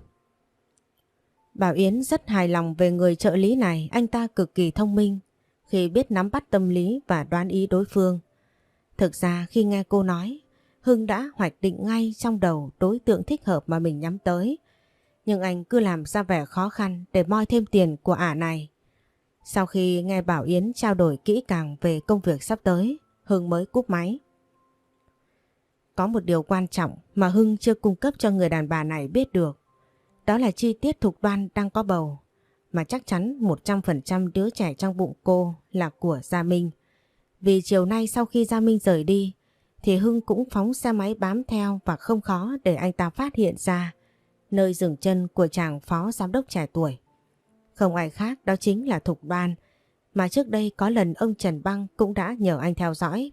Speaker 1: Bảo Yến rất hài lòng về người trợ lý này, anh ta cực kỳ thông minh khi biết nắm bắt tâm lý và đoán ý đối phương. Thực ra khi nghe cô nói, Hưng đã hoạch định ngay trong đầu đối tượng thích hợp mà mình nhắm tới. Nhưng anh cứ làm ra vẻ khó khăn để moi thêm tiền của ả này. Sau khi nghe Bảo Yến trao đổi kỹ càng về công việc sắp tới, Hưng mới cúp máy. Có một điều quan trọng mà Hưng chưa cung cấp cho người đàn bà này biết được. Đó là chi tiết Thục Đoan đang có bầu, mà chắc chắn một trăm phần trăm đứa trẻ trong bụng cô là của Gia Minh. Vì chiều nay sau khi Gia Minh rời đi, thì Hưng cũng phóng xe máy bám theo và không khó để anh ta phát hiện ra nơi dừng chân của chàng phó giám đốc trẻ tuổi. Không ai khác đó chính là Thục Đoan, mà trước đây có lần ông Trần Băng cũng đã nhờ anh theo dõi.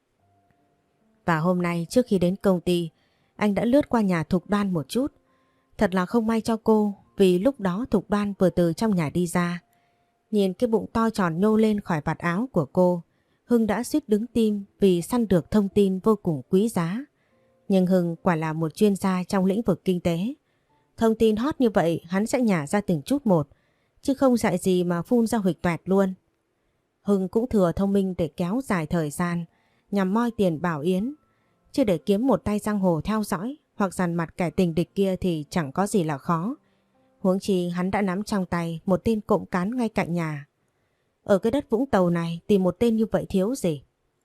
Speaker 1: Và hôm nay trước khi đến công ty, anh đã lướt qua nhà Thục Đoan một chút. Thật là không may cho cô, vì lúc đó Thục Đoan vừa từ trong nhà đi ra. Nhìn cái bụng to tròn nhô lên khỏi vạt áo của cô, Hưng đã suýt đứng tim vì săn được thông tin vô cùng quý giá. Nhưng Hưng quả là một chuyên gia trong lĩnh vực kinh tế. Thông tin hot như vậy hắn sẽ nhả ra từng chút một, chứ không dại gì mà phun ra huỵch toẹt luôn. Hưng cũng thừa thông minh để kéo dài thời gian nhằm moi tiền Bảo Yến, chứ để kiếm một tay giang hồ theo dõi hoặc dằn mặt kẻ tình địch kia thì chẳng có gì là khó. Huống chi hắn đã nắm trong tay một tên cộng cán ngay cạnh nhà. Ở cái đất Vũng Tàu này tìm một tên như vậy thiếu gì.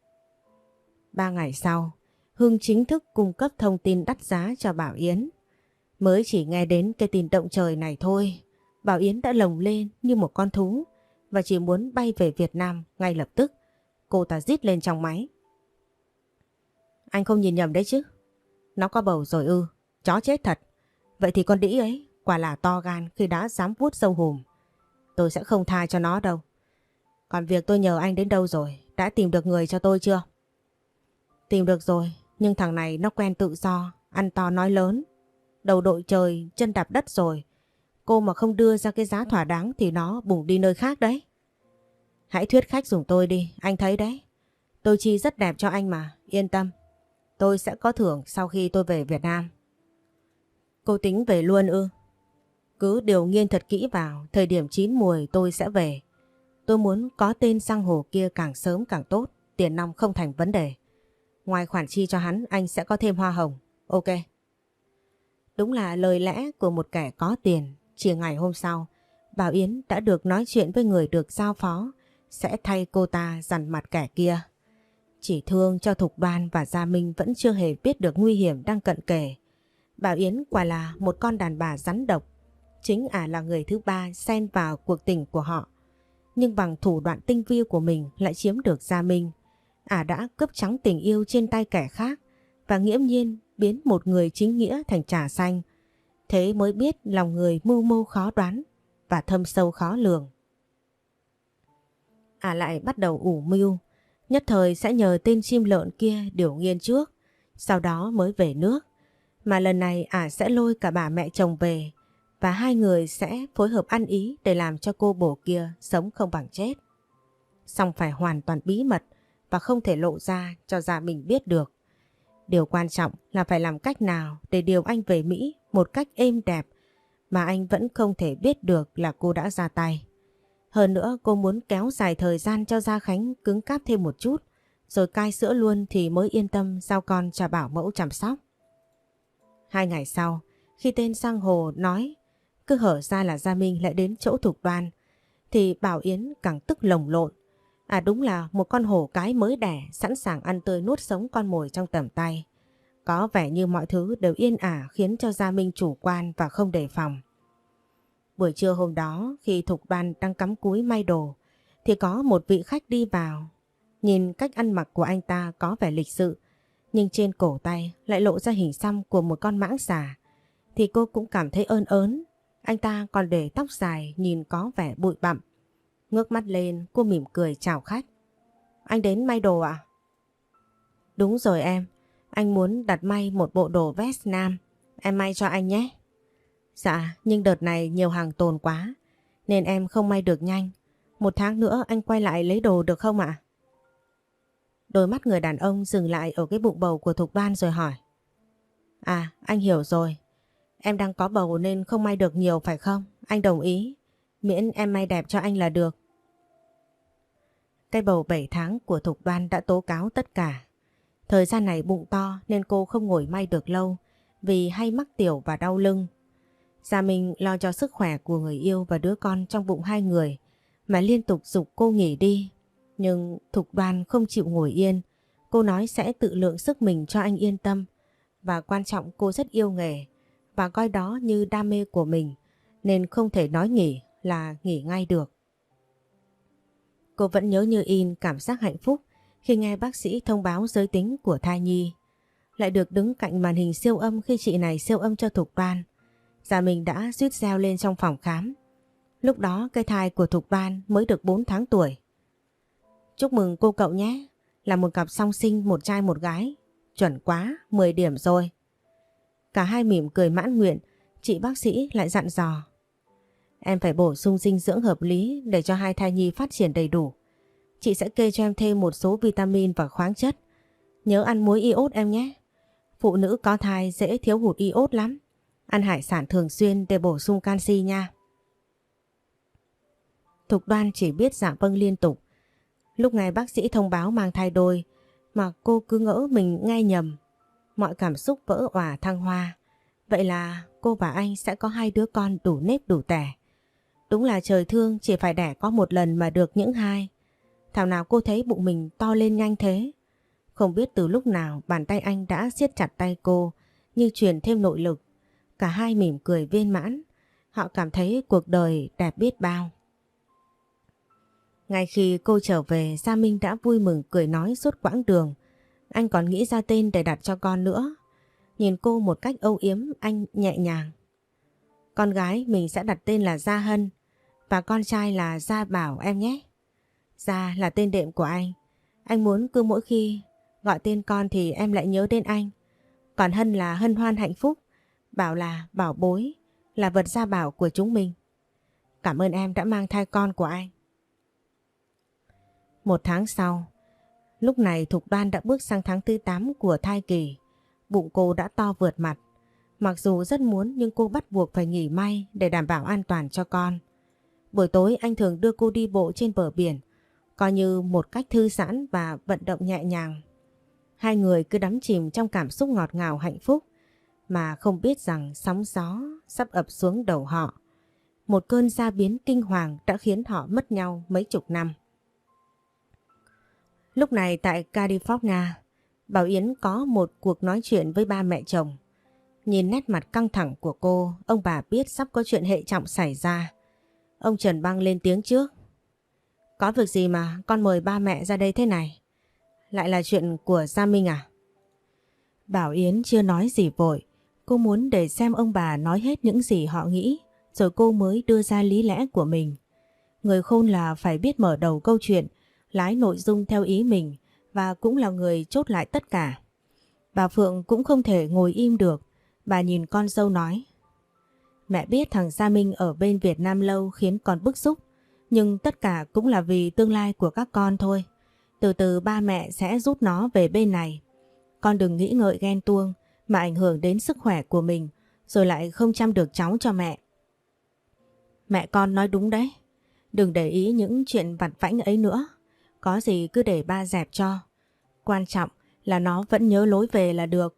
Speaker 1: Ba ngày sau, Hưng chính thức cung cấp thông tin đắt giá cho Bảo Yến. Mới chỉ nghe đến cái tin động trời này thôi, Bảo Yến đã lồng lên như một con thú và chỉ muốn bay về Việt Nam ngay lập tức. Cô ta rít lên trong máy. Anh không nhìn nhầm đấy chứ? Nó có bầu rồi ư? Chó chết thật. Vậy thì con đĩ ấy quả là to gan khi đã dám vuốt râu hùm. Tôi sẽ không tha cho nó đâu. Còn việc tôi nhờ anh đến đâu rồi? Đã tìm được người cho tôi chưa? Tìm được rồi, nhưng thằng này nó quen tự do, ăn to nói lớn. Đầu đội trời, chân đạp đất rồi. Cô mà không đưa ra cái giá thỏa đáng thì nó bùng đi nơi khác đấy. Hãy thuyết khách giùm tôi đi, anh thấy đấy. Tôi chi rất đẹp cho anh mà, yên tâm. Tôi sẽ có thưởng sau khi tôi về Việt Nam. Cô tính về luôn ư? Cứ điều nghiên thật kỹ vào, thời điểm chín muồi tôi sẽ về. Tôi muốn có tên giang hồ kia càng sớm càng tốt, tiền nong không thành vấn đề. Ngoài khoản chi cho hắn, anh sẽ có thêm hoa hồng. Ok. Đúng là lời lẽ của một kẻ có tiền. Chỉ ngày hôm sau, Bảo Yến đã được nói chuyện với người được giao phó sẽ thay cô ta dằn mặt kẻ kia. Chỉ thương cho Thục Đoan và Gia Minh vẫn chưa hề biết được nguy hiểm đang cận kề. Bảo Yến quả là một con đàn bà rắn độc. Chính ả là người thứ ba xen vào cuộc tình của họ. Nhưng bằng thủ đoạn tinh vi của mình lại chiếm được Gia Minh. Ả đã cướp trắng tình yêu trên tay kẻ khác và nghiễm nhiên biến một người chính nghĩa thành trà xanh. Thế mới biết lòng người mưu mô khó đoán và thâm sâu khó lường. Ả lại bắt đầu ủ mưu, nhất thời sẽ nhờ tên chim lợn kia điều nghiên trước, sau đó mới về nước. Mà lần này Ả sẽ lôi cả bà mẹ chồng về và hai người sẽ phối hợp ăn ý để làm cho cô bồ kia sống không bằng chết. Song phải hoàn toàn bí mật và không thể lộ ra cho Gia Minh biết được. Điều quan trọng là phải làm cách nào để điều anh về Mỹ một cách êm đẹp mà anh vẫn không thể biết được là cô đã ra tay. Hơn nữa cô muốn kéo dài thời gian cho Gia Khánh cứng cáp thêm một chút, rồi cai sữa luôn thì mới yên tâm giao con cho bảo mẫu chăm sóc. Hai ngày sau, khi tên giang hồ nói cứ hở ra là Gia Minh lại đến chỗ Thục Đoan, thì Bảo Yến càng tức lồng lộn. À đúng là một con hổ cái mới đẻ sẵn sàng ăn tươi nuốt sống con mồi trong tầm tay. Có vẻ như mọi thứ đều yên ả khiến cho Gia Minh chủ quan và không đề phòng. Buổi trưa hôm đó khi Thục Đoan đang cắm cúi may đồ thì có một vị khách đi vào. Nhìn cách ăn mặc của anh ta có vẻ lịch sự, nhưng trên cổ tay lại lộ ra hình xăm của một con mãng xà. Thì cô cũng cảm thấy ơn ớn. Anh ta còn để tóc dài nhìn có vẻ bụi bặm. Ngước mắt lên cô mỉm cười chào khách. Anh đến may đồ à? Đúng rồi em. Anh muốn đặt may một bộ đồ vest nam. Em may cho anh nhé. Dạ, nhưng đợt này nhiều hàng tồn quá nên em không may được nhanh. Một tháng nữa anh quay lại lấy đồ được không ạ? Đôi mắt người đàn ông dừng lại ở cái bụng bầu của Thục Đoan rồi hỏi. À, anh hiểu rồi. Em đang có bầu nên không may được nhiều phải không? Anh đồng ý. Miễn em may đẹp cho anh là được. Cái bầu bảy tháng của Thục Đoan đã tố cáo tất cả. Thời gian này bụng to nên cô không ngồi may được lâu vì hay mắc tiểu và đau lưng. Gia Minh lo cho sức khỏe của người yêu và đứa con trong bụng hai người mà liên tục giục cô nghỉ đi. Nhưng Thục Đoan không chịu ngồi yên. Cô nói sẽ tự lượng sức mình cho anh yên tâm. Và quan trọng cô rất yêu nghề và coi đó như đam mê của mình nên không thể nói nghỉ là nghỉ ngay được. Cô vẫn nhớ như in cảm giác hạnh phúc khi nghe bác sĩ thông báo giới tính của thai nhi. Lại được đứng cạnh màn hình siêu âm khi chị này siêu âm cho Thục Đoan. Gia Minh đã suýt reo lên trong phòng khám. Lúc đó cái thai của Thục Đoan mới được bốn tháng tuổi. Chúc mừng cô cậu nhé, là một cặp song sinh một trai một gái. Chuẩn quá, mười điểm rồi. Cả hai mỉm cười mãn nguyện, chị bác sĩ lại dặn dò. Em phải bổ sung dinh dưỡng hợp lý để cho hai thai nhi phát triển đầy đủ. Chị sẽ kê cho em thêm một số vitamin và khoáng chất. Nhớ ăn muối iốt em nhé. Phụ nữ có thai dễ thiếu hụt iốt lắm. Ăn hải sản thường xuyên để bổ sung canxi nha. Thục Đoan chỉ biết dạ vâng liên tục. Lúc này bác sĩ thông báo mang thai đôi mà cô cứ ngỡ mình nghe nhầm. Mọi cảm xúc vỡ òa thăng hoa. Vậy là cô và anh sẽ có hai đứa con đủ nếp đủ tẻ. Đúng là trời thương chỉ phải đẻ có một lần mà được những hai. Thảo nào cô thấy bụng mình to lên nhanh thế. Không biết từ lúc nào bàn tay anh đã siết chặt tay cô như truyền thêm nội lực. Cả hai mỉm cười viên mãn. Họ cảm thấy cuộc đời đẹp biết bao. Ngay khi cô trở về, Gia Minh đã vui mừng cười nói suốt quãng đường. Anh còn nghĩ ra tên để đặt cho con nữa. Nhìn cô một cách âu yếm, anh nhẹ nhàng. Con gái mình sẽ đặt tên là Gia Hân và con trai là Gia Bảo em nhé. Gia là tên đệm của anh. Anh muốn cứ mỗi khi gọi tên con thì em lại nhớ đến anh. Còn Hân là hân hoan hạnh phúc. Bảo là bảo bối, là vật gia bảo của chúng mình. Cảm ơn em đã mang thai con của anh. Một tháng sau, lúc này Thục Đoan đã bước sang tháng thứ tám của thai kỳ. Bụng cô đã to vượt mặt. Mặc dù rất muốn nhưng cô bắt buộc phải nghỉ may để đảm bảo an toàn cho con. Buổi tối anh thường đưa cô đi bộ trên bờ biển, coi như một cách thư giãn và vận động nhẹ nhàng. Hai người cứ đắm chìm trong cảm xúc ngọt ngào hạnh phúc mà không biết rằng sóng gió sắp ập xuống đầu họ. Một cơn gia biến kinh hoàng đã khiến họ mất nhau mấy chục năm. Lúc này tại California, Bảo Yến có một cuộc nói chuyện với ba mẹ chồng. Nhìn nét mặt căng thẳng của cô, ông bà biết sắp có chuyện hệ trọng xảy ra. Ông Trần Băng lên tiếng trước. Có việc gì mà con mời ba mẹ ra đây thế này? Lại là chuyện của Gia Minh à? Bảo Yến chưa nói gì vội. Cô muốn để xem ông bà nói hết những gì họ nghĩ, rồi cô mới đưa ra lý lẽ của mình. Người khôn là phải biết mở đầu câu chuyện, lái nội dung theo ý mình và cũng là người chốt lại tất cả. Bà Phượng cũng không thể ngồi im được. Bà nhìn con dâu nói. Mẹ biết thằng Gia Minh ở bên Việt Nam lâu khiến con bức xúc, nhưng tất cả cũng là vì tương lai của các con thôi. Từ từ ba mẹ sẽ rút nó về bên này. Con đừng nghĩ ngợi ghen tuông mà ảnh hưởng đến sức khỏe của mình, rồi lại không chăm được cháu cho mẹ. Mẹ con nói đúng đấy. Đừng để ý những chuyện vặt vãnh ấy nữa. Có gì cứ để ba dẹp cho. Quan trọng là nó vẫn nhớ lối về là được.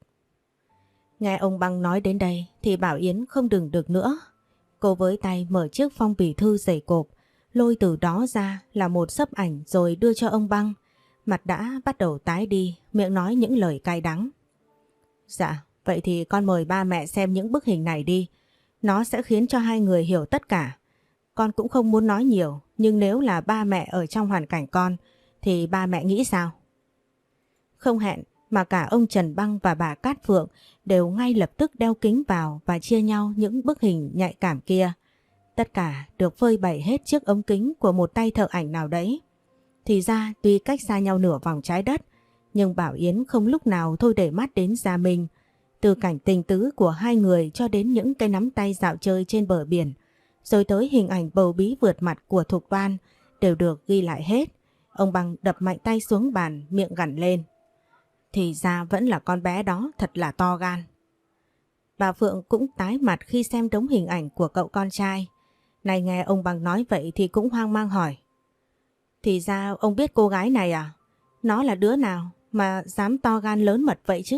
Speaker 1: Nghe ông Băng nói đến đây thì Bảo Yến không đừng được nữa. Cô với tay mở chiếc phong bì thư dày cộp, lôi từ đó ra là một xấp ảnh rồi đưa cho ông Băng. Mặt đã bắt đầu tái đi, miệng nói những lời cay đắng. Dạ, vậy thì con mời ba mẹ xem những bức hình này đi. Nó sẽ khiến cho hai người hiểu tất cả. Con cũng không muốn nói nhiều, nhưng nếu là ba mẹ ở trong hoàn cảnh con, thì ba mẹ nghĩ sao? Không hẹn mà cả ông Trần Băng và bà Cát Phượng đều ngay lập tức đeo kính vào và chia nhau những bức hình nhạy cảm kia. Tất cả được phơi bày hết trước ống kính của một tay thợ ảnh nào đấy. Thì ra tuy cách xa nhau nửa vòng trái đất, nhưng Bảo Yến không lúc nào thôi để mắt đến Gia Minh. Từ cảnh tình tứ của hai người cho đến những cái nắm tay dạo chơi trên bờ biển, rồi tới hình ảnh bầu bí vượt mặt của Thục Đoan đều được ghi lại hết. Ông Băng đập mạnh tay xuống bàn, miệng gằn lên. Thì ra vẫn là con bé đó, thật là to gan. Bà Phượng cũng tái mặt khi xem đống hình ảnh của cậu con trai. Này nghe ông Băng nói vậy thì cũng hoang mang hỏi. Thì ra ông biết cô gái này à? Nó là đứa nào mà dám to gan lớn mật vậy chứ?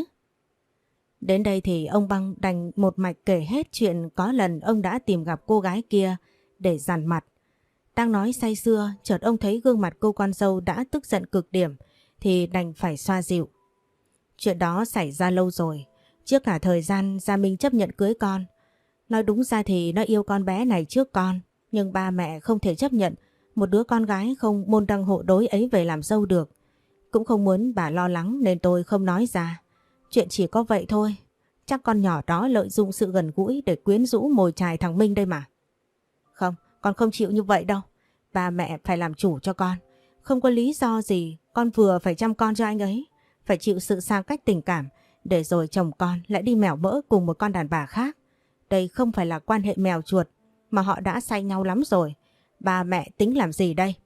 Speaker 1: Đến đây thì ông Băng đành một mạch kể hết chuyện có lần ông đã tìm gặp cô gái kia để dằn mặt. Đang nói say sưa, chợt ông thấy gương mặt cô con dâu đã tức giận cực điểm thì đành phải xoa dịu. Chuyện đó xảy ra lâu rồi, trước cả thời gian Gia Minh chấp nhận cưới con. Nói đúng ra thì nó yêu con bé này trước con, nhưng ba mẹ không thể chấp nhận một đứa con gái không môn đăng hộ đối ấy về làm dâu được. Cũng không muốn bà lo lắng nên tôi không nói ra. Chuyện chỉ có vậy thôi, chắc con nhỏ đó lợi dụng sự gần gũi để quyến rũ mồi chài thằng Minh đây mà. Không, con không chịu như vậy đâu. Ba mẹ phải làm chủ cho con. Không có lý do gì con vừa phải chăm con cho anh ấy, phải chịu sự xa cách tình cảm, để rồi chồng con lại đi mèo mỡ cùng một con đàn bà khác. Đây không phải là quan hệ mèo chuột mà họ đã say nhau lắm rồi. Ba mẹ tính làm gì đây?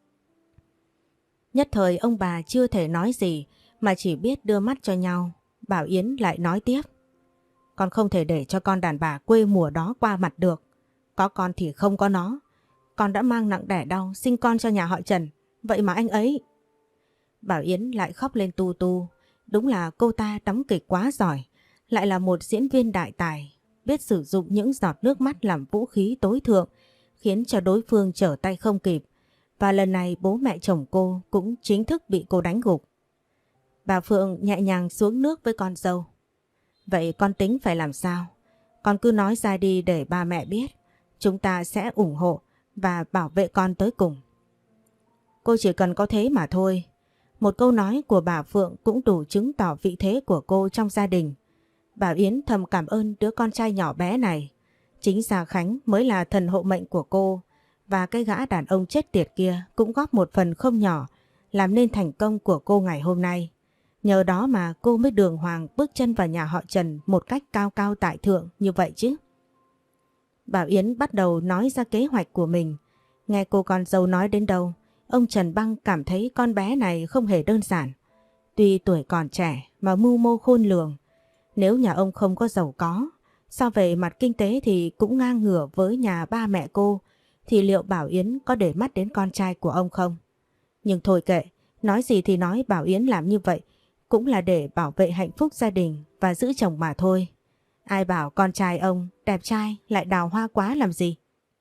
Speaker 1: Nhất thời ông bà chưa thể nói gì mà chỉ biết đưa mắt cho nhau. Bảo Yến lại nói tiếp. Con không thể để cho con đàn bà quê mùa đó qua mặt được. Có con thì không có nó. Con đã mang nặng đẻ đau sinh con cho nhà họ Trần. Vậy mà anh ấy... Bảo Yến lại khóc lên tu tu. Đúng là cô ta đóng kịch quá giỏi. Lại là một diễn viên đại tài. Biết sử dụng những giọt nước mắt làm vũ khí tối thượng, khiến cho đối phương trở tay không kịp. Và lần này bố mẹ chồng cô cũng chính thức bị cô đánh gục. Bà Phượng nhẹ nhàng xuống nước với con dâu. Vậy con tính phải làm sao? Con cứ nói ra đi để ba mẹ biết. Chúng ta sẽ ủng hộ và bảo vệ con tới cùng. Cô chỉ cần có thế mà thôi. Một câu nói của bà Phượng cũng đủ chứng tỏ vị thế của cô trong gia đình. Bảo Yến thầm cảm ơn đứa con trai nhỏ bé này. Chính Gia Khánh mới là thần hộ mệnh của cô, và cái gã đàn ông chết tiệt kia cũng góp một phần không nhỏ làm nên thành công của cô ngày hôm nay. Nhờ đó mà cô mới đường hoàng bước chân vào nhà họ Trần một cách cao cao tại thượng như vậy chứ. Bảo Yến bắt đầu nói ra kế hoạch của mình. Nghe cô con dâu nói đến đâu, ông Trần Băng cảm thấy con bé này không hề đơn giản. Tuy tuổi còn trẻ mà mưu mô khôn lường. Nếu nhà ông không có giàu có, So về mặt kinh tế thì cũng ngang ngửa với nhà ba mẹ cô, thì liệu Bảo Yến có để mắt đến con trai của ông không? Nhưng thôi kệ, nói gì thì nói, Bảo Yến làm như vậy cũng là để bảo vệ hạnh phúc gia đình và giữ chồng mà thôi. Ai bảo con trai ông đẹp trai lại đào hoa quá làm gì?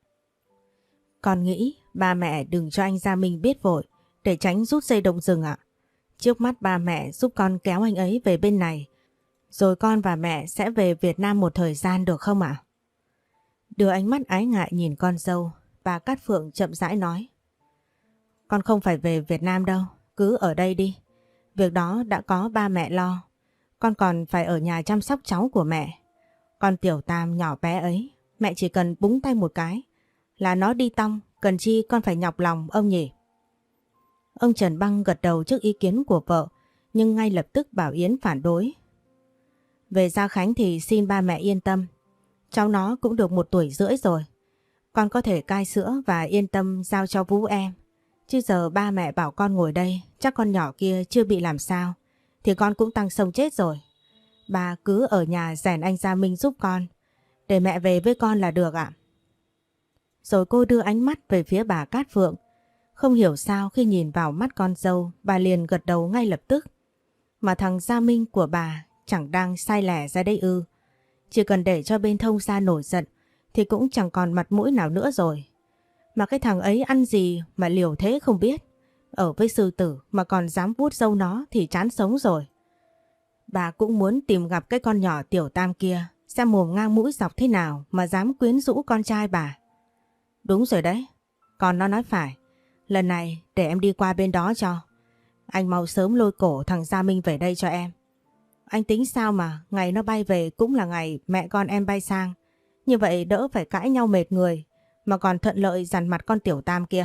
Speaker 1: Con nghĩ ba mẹ đừng cho anh Gia Minh biết vội để tránh rút dây động rừng ạ. Trước mắt ba mẹ giúp con kéo anh ấy về bên này, rồi con và mẹ sẽ về Việt Nam một thời gian được không ạ? Đưa ánh mắt ái ngại nhìn con dâu, bà Cát Phượng chậm rãi nói. Con không phải về Việt Nam đâu, cứ ở đây đi. Việc đó đã có ba mẹ lo. Con còn phải ở nhà chăm sóc cháu của mẹ. Con Tiểu Tam nhỏ bé ấy, mẹ chỉ cần búng tay một cái là nó đi tong, cần chi con phải nhọc lòng ông nhỉ? Ông Trần Băng gật đầu trước ý kiến của vợ, nhưng ngay lập tức Bảo Yến phản đối. Về Gia Khánh thì xin ba mẹ yên tâm, cháu nó cũng được một tuổi rưỡi rồi. Con có thể cai sữa và yên tâm giao cho Vũ em. Chứ giờ ba mẹ bảo con ngồi đây, chắc con nhỏ kia chưa bị làm sao, thì con cũng tăng sông chết rồi. Bà cứ ở nhà rèn anh Gia Minh giúp con, để mẹ về với con là được ạ. Rồi cô đưa ánh mắt về phía bà Cát Phượng. Không hiểu sao khi nhìn vào mắt con dâu, bà liền gật đầu ngay lập tức. Mà thằng Gia Minh của bà chẳng đang sai lẻ ra đây ư? Chỉ cần để cho bên Thông gia nổi giận thì cũng chẳng còn mặt mũi nào nữa rồi. Mà cái thằng ấy ăn gì mà liều thế không biết. Ở với sư tử mà còn dám vuốt râu nó thì chán sống rồi. Bà cũng muốn tìm gặp cái con nhỏ Tiểu Tam kia, xem mồm ngang mũi dọc thế nào mà dám quyến rũ con trai bà. Đúng rồi đấy, con nó nói phải. Lần này để em đi qua bên đó cho. Anh mau sớm lôi cổ thằng Gia Minh về đây cho em. Anh tính sao mà ngày nó bay về cũng là ngày mẹ con em bay sang. Như vậy đỡ phải cãi nhau mệt người, mà còn thuận lợi dằn mặt con Tiểu Tam kia.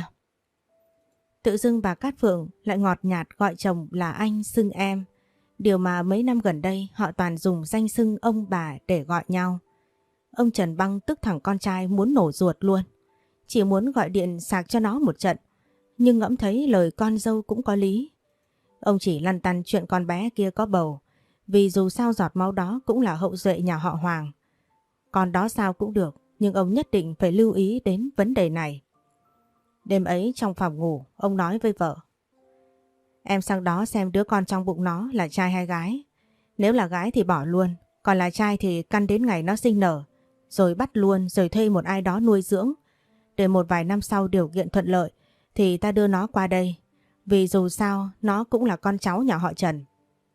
Speaker 1: Tự dưng bà Cát Phượng lại ngọt nhạt gọi chồng là anh xưng em. Điều mà mấy năm gần đây họ toàn dùng danh xưng ông bà để gọi nhau. Ông Trần Băng tức thằng con trai muốn nổ ruột luôn. Chỉ muốn gọi điện sạc cho nó một trận. Nhưng ngẫm thấy lời con dâu cũng có lý. Ông chỉ lăn tăn chuyện con bé kia có bầu. Vì dù sao giọt máu đó cũng là hậu duệ nhà họ Hoàng. Con đó sao cũng được, nhưng ông nhất định phải lưu ý đến vấn đề này. Đêm ấy trong phòng ngủ, ông nói với vợ. Em sang đó xem đứa con trong bụng nó là trai hay gái. Nếu là gái thì bỏ luôn, còn là trai thì căn đến ngày nó sinh nở. Rồi bắt luôn, rồi thuê một ai đó nuôi dưỡng. Để một vài năm sau điều kiện thuận lợi thì ta đưa nó qua đây. Vì dù sao nó cũng là con cháu nhà họ Trần.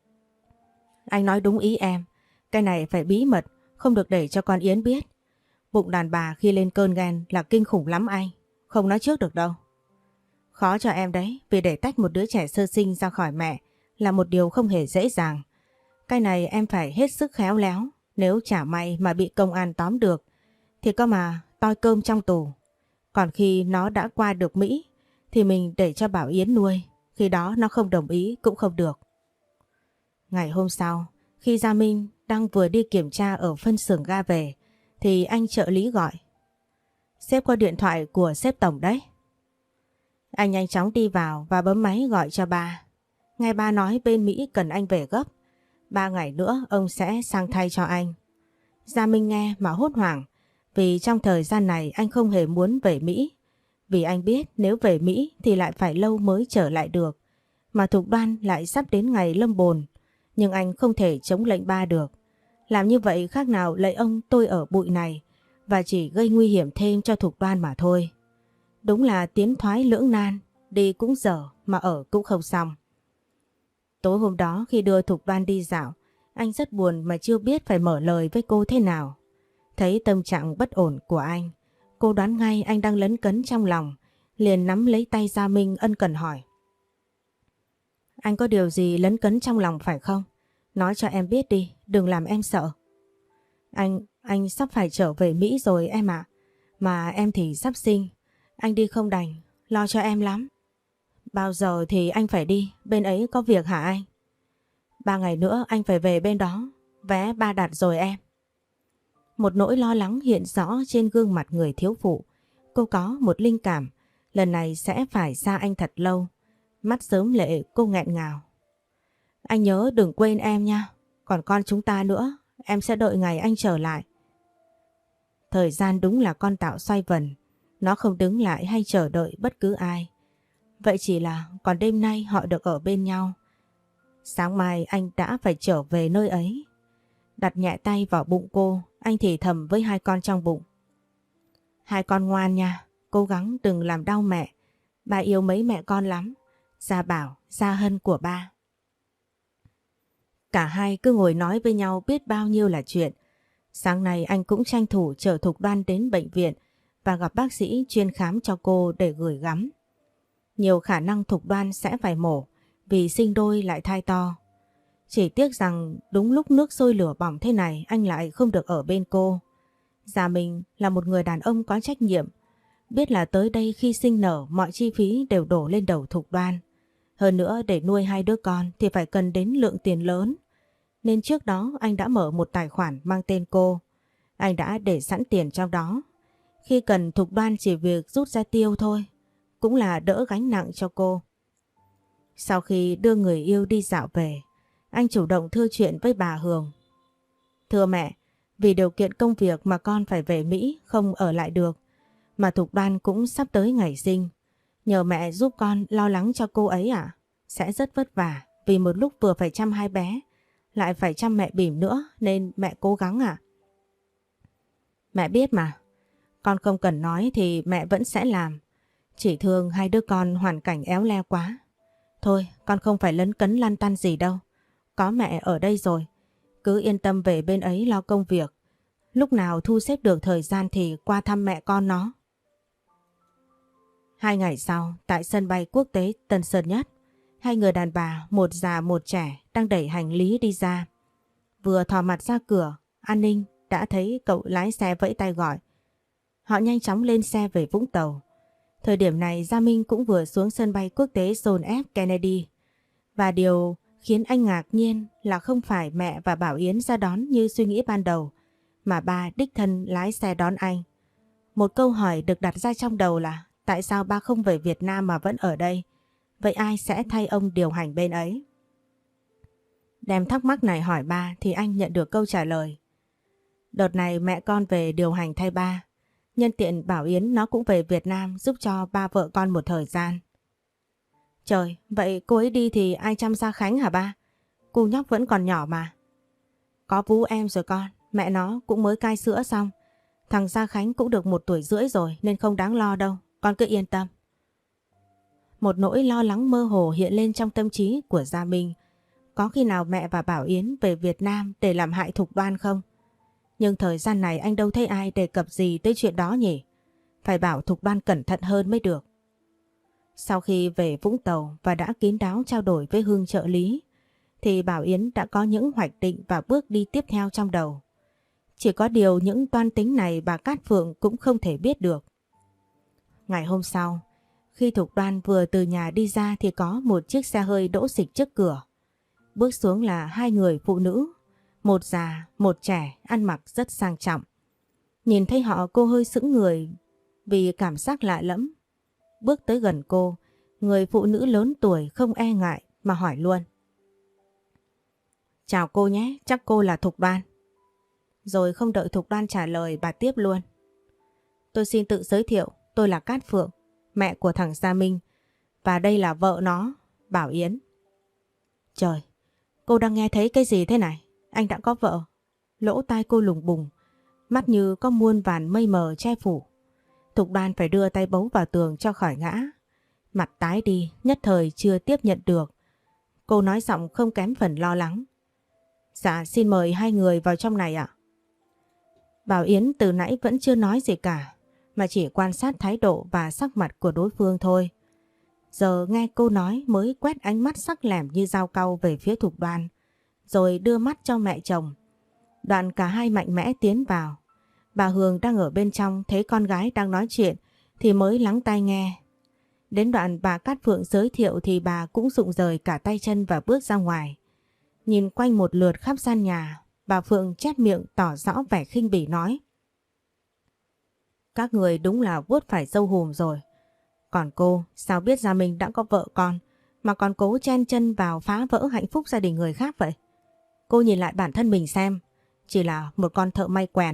Speaker 1: Anh nói đúng ý em. Cái này phải bí mật, không được để cho con Yến biết. Bụng đàn bà khi lên cơn ghen là kinh khủng lắm anh. Không nói trước được đâu. Khó cho em đấy, vì để tách một đứa trẻ sơ sinh ra khỏi mẹ là một điều không hề dễ dàng. Cái này em phải hết sức khéo léo. Nếu chả may mà bị công an tóm được thì có mà toi cơm trong tù. Còn khi nó đã qua được Mỹ thì mình để cho Bảo Yến nuôi. Khi đó nó không đồng ý cũng không được. Ngày hôm sau, khi Gia Minh đang vừa đi kiểm tra ở phân xưởng ga về thì anh trợ lý gọi. Sếp qua điện thoại của sếp tổng đấy. Anh nhanh chóng đi vào và bấm máy gọi cho ba. Nghe ba nói bên Mỹ cần anh về gấp. Ba ngày nữa ông sẽ sang thay cho anh. Gia Minh nghe mà hốt hoảng. Vì trong thời gian này anh không hề muốn về Mỹ. Vì anh biết nếu về Mỹ thì lại phải lâu mới trở lại được. Mà Thục Đoan lại sắp đến ngày lâm bồn. Nhưng anh không thể chống lệnh ba được. Làm như vậy khác nào lấy ông tôi ở bụi này. Và chỉ gây nguy hiểm thêm cho Thục Đoan mà thôi. Đúng là tiến thoái lưỡng nan. Đi cũng dở mà ở cũng không xong. Tối hôm đó khi đưa Thục Đoan đi dạo, anh rất buồn mà chưa biết phải mở lời với cô thế nào. Thấy tâm trạng bất ổn của anh, cô đoán ngay anh đang lấn cấn trong lòng, liền nắm lấy tay Gia Minh ân cần hỏi. Anh có điều gì lấn cấn trong lòng phải không? Nói cho em biết đi, đừng làm em sợ. Anh, anh sắp phải trở về Mỹ rồi em ạ. Mà em thì sắp sinh, anh đi không đành, lo cho em lắm. Bao giờ thì anh phải đi, bên ấy có việc hả anh? Ba ngày nữa anh phải về bên đó, vé ba đặt rồi em. Một nỗi lo lắng hiện rõ trên gương mặt người thiếu phụ. Cô có một linh cảm, lần này sẽ phải xa anh thật lâu. Mắt sớm lệ cô nghẹn ngào. Anh nhớ đừng quên em nha, còn con chúng ta nữa, em sẽ đợi ngày anh trở lại. Thời gian đúng là con tạo xoay vần. Nó không đứng lại hay chờ đợi bất cứ ai. Vậy chỉ là còn đêm nay họ được ở bên nhau. Sáng mai anh đã phải trở về nơi ấy. Đặt nhẹ tay vào bụng cô, anh thì thầm với hai con trong bụng. Hai con ngoan nha, cố gắng đừng làm đau mẹ. Ba yêu mấy mẹ con lắm. Gia Bảo, Gia Hân của ba. Cả hai cứ ngồi nói với nhau biết bao nhiêu là chuyện. Sáng nay anh cũng tranh thủ chở Thục Đoan đến bệnh viện và gặp bác sĩ chuyên khám cho cô để gửi gắm. Nhiều khả năng Thục Đoan sẽ phải mổ vì sinh đôi lại thai to. Chỉ tiếc rằng đúng lúc nước sôi lửa bỏng thế này anh lại không được ở bên cô. Gia Minh là một người đàn ông có trách nhiệm. Biết là tới đây khi sinh nở mọi chi phí đều đổ lên đầu Thục Đoan. Hơn nữa để nuôi hai đứa con thì phải cần đến lượng tiền lớn. Nên trước đó anh đã mở một tài khoản mang tên cô. Anh đã để sẵn tiền trong đó. Khi cần Thục Đoan chỉ việc rút ra tiêu thôi. Cũng là đỡ gánh nặng cho cô. Sau khi đưa người yêu đi dạo về, anh chủ động thưa chuyện với bà Hường. Thưa mẹ, vì điều kiện công việc mà con phải về Mỹ không ở lại được. Mà Thục Đoan cũng sắp tới ngày sinh. Nhờ mẹ giúp con lo lắng cho cô ấy à? Sẽ rất vất vả vì một lúc vừa phải chăm hai bé, lại phải chăm mẹ Bỉm nữa nên mẹ cố gắng à? Mẹ biết mà, con không cần nói thì mẹ vẫn sẽ làm. Chỉ thương hai đứa con hoàn cảnh éo le quá. Thôi con không phải lấn cấn lăn tăn gì đâu. Có mẹ ở đây rồi. Cứ yên tâm về bên ấy lo công việc. Lúc nào thu xếp được thời gian thì qua thăm mẹ con nó. Hai ngày sau, tại sân bay quốc tế Tân Sơn Nhất, hai người đàn bà, một già một trẻ đang đẩy hành lý đi ra. Vừa thò mặt ra cửa, an ninh đã thấy cậu lái xe vẫy tay gọi. Họ nhanh chóng lên xe về Vũng Tàu. Thời điểm này Gia Minh cũng vừa xuống sân bay quốc tế John F. Kennedy. Và điều khiến anh ngạc nhiên là không phải mẹ và Bảo Yến ra đón như suy nghĩ ban đầu, mà ba đích thân lái xe đón anh. Một câu hỏi được đặt ra trong đầu là tại sao ba không về Việt Nam mà vẫn ở đây? Vậy ai sẽ thay ông điều hành bên ấy? Đem thắc mắc này hỏi ba thì anh nhận được câu trả lời. Đợt này mẹ con về điều hành thay ba. Nhân tiện Bảo Yến nó cũng về Việt Nam giúp cho ba vợ con một thời gian. Trời, vậy cô ấy đi thì ai chăm Gia Khánh hả ba? Cô nhóc vẫn còn nhỏ mà. Có Vũ em rồi con, mẹ nó cũng mới cai sữa xong. Thằng Gia Khánh cũng được một tuổi rưỡi rồi nên không đáng lo đâu, con cứ yên tâm. Một nỗi lo lắng mơ hồ hiện lên trong tâm trí của Gia Minh. Có khi nào mẹ và Bảo Yến về Việt Nam để làm hại Thục Đoan không? Nhưng thời gian này anh đâu thấy ai đề cập gì tới chuyện đó nhỉ? Phải bảo Thục Đoan cẩn thận hơn mới được. Sau khi về Vũng Tàu và đã kín đáo trao đổi với Hương trợ lý, thì Bảo Yến đã có những hoạch định và bước đi tiếp theo trong đầu. Chỉ có điều những toan tính này bà Cát Phượng cũng không thể biết được. Ngày hôm sau, khi Thục Đoan vừa từ nhà đi ra thì có một chiếc xe hơi đỗ xịch trước cửa. Bước xuống là hai người phụ nữ, một già, một trẻ ăn mặc rất sang trọng. Nhìn thấy họ cô hơi sững người vì cảm giác lạ lẫm. Bước tới gần cô, người phụ nữ lớn tuổi không e ngại mà hỏi luôn. Chào cô nhé, chắc cô là Thục Đoan. Rồi không đợi Thục Đoan trả lời bà tiếp luôn. Tôi xin tự giới thiệu, tôi là Cát Phượng, mẹ của thằng Gia Minh. Và đây là vợ nó, Bảo Yến. Trời, cô đang nghe thấy cái gì thế này? Anh đã có vợ. Lỗ tai cô lùng bùng, mắt như có muôn vàn mây mờ che phủ. Thục Đoan phải đưa tay bấu vào tường cho khỏi ngã. Mặt tái đi, nhất thời chưa tiếp nhận được. Cô nói giọng không kém phần lo lắng. Dạ xin mời hai người vào trong này ạ. Bảo Yến từ nãy vẫn chưa nói gì cả, mà chỉ quan sát thái độ và sắc mặt của đối phương thôi. Giờ nghe cô nói mới quét ánh mắt sắc lẻm như dao cau về phía Thục Đoan, rồi đưa mắt cho mẹ chồng. Đoạn cả hai mạnh mẽ tiến vào. Bà Hương đang ở bên trong thấy con gái đang nói chuyện thì mới lắng tai nghe. Đến đoạn bà Cát Phượng giới thiệu thì bà cũng rụng rời cả tay chân và bước ra ngoài. Nhìn quanh một lượt khắp gian nhà, bà Phượng chép miệng tỏ rõ vẻ khinh bỉ nói. Các người đúng là vuốt phải dâu hùm rồi. Còn cô sao biết Gia Minh đã có vợ con mà còn cố chen chân vào phá vỡ hạnh phúc gia đình người khác vậy? Cô nhìn lại bản thân mình xem, chỉ là một con thợ may quèn,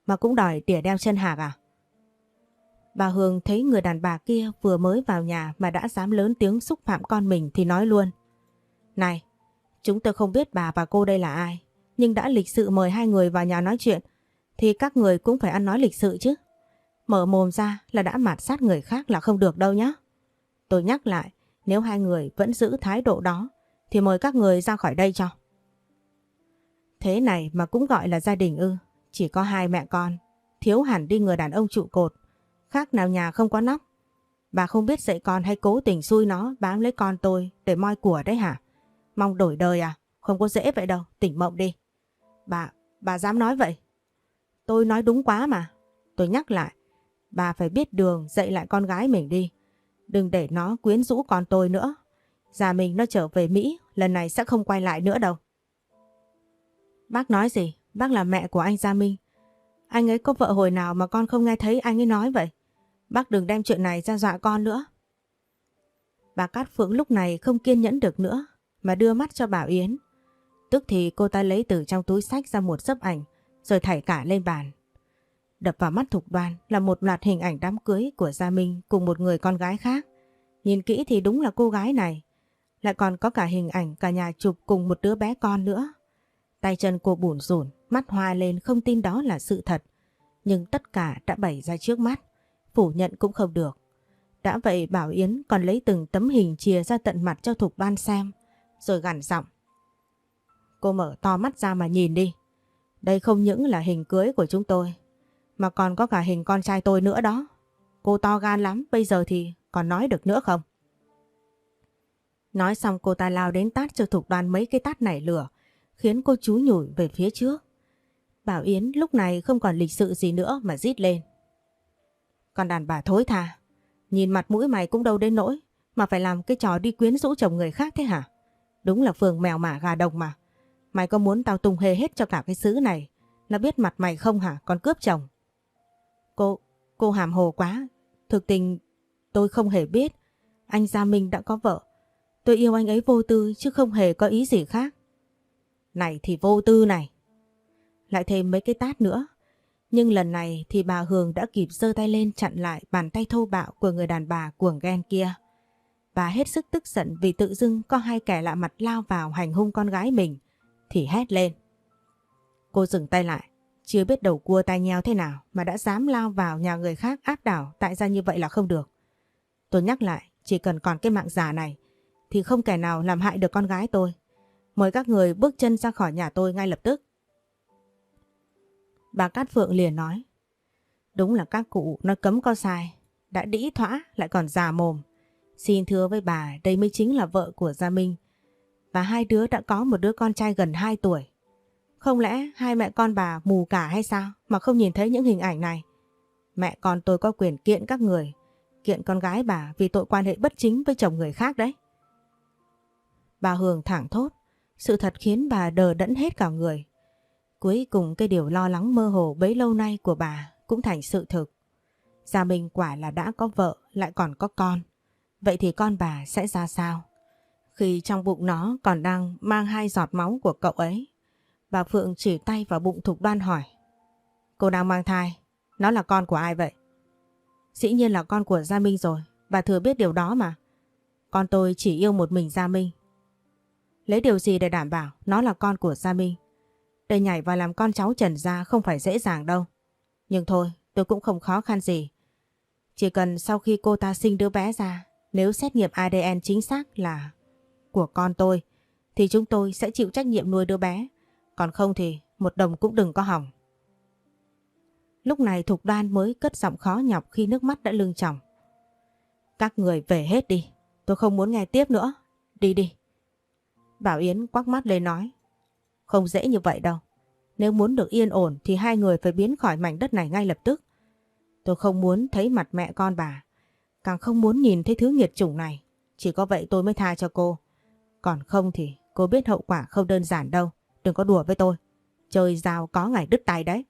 Speaker 1: mà cũng đòi tỉa đeo chân hạc à? Bà Hương thấy người đàn bà kia vừa mới vào nhà mà đã dám lớn tiếng xúc phạm con mình thì nói luôn. Này, chúng tôi không biết bà và cô đây là ai, nhưng đã lịch sự mời hai người vào nhà nói chuyện thì các người cũng phải ăn nói lịch sự chứ. Mở mồm ra là đã mạt sát người khác là không được đâu nhé. Tôi nhắc lại, nếu hai người vẫn giữ thái độ đó thì mời các người ra khỏi đây cho. Thế này mà cũng gọi là gia đình ư? Chỉ có hai mẹ con, thiếu hẳn đi người đàn ông trụ cột, khác nào nhà không có nóc. Bà không biết dạy con hay cố tình xui nó bám lấy con tôi để moi của đấy hả? Mong đổi đời à? Không có dễ vậy đâu, tỉnh mộng đi. Bà, bà dám nói vậy? Tôi nói đúng quá mà. Tôi nhắc lại, bà phải biết đường dạy lại con gái mình đi. Đừng để nó quyến rũ con tôi nữa. Già mình nó trở về Mỹ, lần này sẽ không quay lại nữa đâu. Bác nói gì? Bác là mẹ của anh Gia Minh. Anh ấy có vợ hồi nào mà con không nghe thấy anh ấy nói vậy? Bác đừng đem chuyện này ra dọa con nữa. Bà Cát Phượng lúc này không kiên nhẫn được nữa mà đưa mắt cho Bảo Yến. Tức thì cô ta lấy từ trong túi xách ra một xấp ảnh rồi thảy cả lên bàn. Đập vào mắt Thục Đoan là một loạt hình ảnh đám cưới của Gia Minh cùng một người con gái khác. Nhìn kỹ thì đúng là cô gái này. Lại còn có cả hình ảnh cả nhà chụp cùng một đứa bé con nữa. Tay chân cô bủn rủn, mắt hoa lên không tin đó là sự thật. Nhưng tất cả đã bày ra trước mắt, phủ nhận cũng không được. Đã vậy Bảo Yến còn lấy từng tấm hình chìa ra tận mặt cho Thục Đoan xem, rồi gằn giọng. Cô mở to mắt ra mà nhìn đi. Đây không những là hình cưới của chúng tôi, mà còn có cả hình con trai tôi nữa đó. Cô to gan lắm, bây giờ thì còn nói được nữa không? Nói xong cô ta lao đến tát cho Thục Đoan mấy cái tát nảy lửa, khiến cô chúi nhủi về phía trước. Bảo Yến lúc này không còn lịch sự gì nữa mà rít lên. Còn đàn bà thối tha, nhìn mặt mũi mày cũng đâu đến nỗi mà phải làm cái trò đi quyến rũ chồng người khác thế hả? Đúng là phường mèo mả gà đồng mà. Mày có muốn tao tung hê hết cho cả cái xứ này nó biết mặt mày không hả? Còn cướp chồng. Cô, cô hàm hồ quá. Thực tình tôi không hề biết anh Gia Minh đã có vợ. Tôi yêu anh ấy vô tư chứ không hề có ý gì khác. Này thì vô tư này. Lại thêm mấy cái tát nữa. Nhưng lần này thì bà Hường đã kịp giơ tay lên chặn lại bàn tay thô bạo của người đàn bà cuồng ghen kia. Bà hết sức tức giận vì tự dưng có hai kẻ lạ mặt lao vào hành hung con gái mình thì hét lên. Cô dừng tay lại, chưa biết đầu cua tai nheo thế nào mà đã dám lao vào nhà người khác áp đảo tại ra như vậy là không được. Tôi nhắc lại, chỉ cần còn cái mạng giả này thì không kẻ nào làm hại được con gái tôi. Mời các người bước chân ra khỏi nhà tôi ngay lập tức. Bà Cát Phượng liền nói. Đúng là các cụ nói cấm có sai, đã đĩ thõa lại còn già mồm. Xin thưa với bà, đây mới chính là vợ của Gia Minh. Và hai đứa đã có một đứa con trai gần hai tuổi. Không lẽ hai mẹ con bà mù cả hay sao mà không nhìn thấy những hình ảnh này? Mẹ con tôi có quyền kiện các người, kiện con gái bà vì tội quan hệ bất chính với chồng người khác đấy. Bà Hường thẳng thốt, sự thật khiến bà đờ đẫn hết cả người. Cuối cùng cái điều lo lắng mơ hồ bấy lâu nay của bà cũng thành sự thực. Gia Minh quả là đã có vợ lại còn có con. Vậy thì con bà sẽ ra sao? Khi trong bụng nó còn đang mang hai giọt máu của cậu ấy. Bà Phượng chỉ tay vào bụng Thục Đoan hỏi. Cô đang mang thai, nó là con của ai vậy? Dĩ nhiên là con của Gia Minh rồi, bà thừa biết điều đó mà. Con tôi chỉ yêu một mình Gia Minh. Lấy điều gì để đảm bảo nó là con của Gia Minh? Để nhảy vào làm con cháu Trần gia không phải dễ dàng đâu. Nhưng thôi, tôi cũng không khó khăn gì. Chỉ cần sau khi cô ta sinh đứa bé ra, nếu xét nghiệm a đê en chính xác là của con tôi, thì chúng tôi sẽ chịu trách nhiệm nuôi đứa bé. Còn không thì một đồng cũng đừng có hỏng. Lúc này Thục Đoan mới cất giọng khó nhọc khi nước mắt đã lưng tròng. Các người về hết đi, tôi không muốn nghe tiếp nữa. Đi đi. Bảo Yến quắc mắt lên nói. Không dễ như vậy đâu. Nếu muốn được yên ổn thì hai người phải biến khỏi mảnh đất này ngay lập tức. Tôi không muốn thấy mặt mẹ con bà. Càng không muốn nhìn thấy thứ nghiệt chủng này. Chỉ có vậy tôi mới tha cho cô. Còn không thì cô biết hậu quả không đơn giản đâu. Đừng có đùa với tôi. Chơi dao có ngày đứt tay đấy.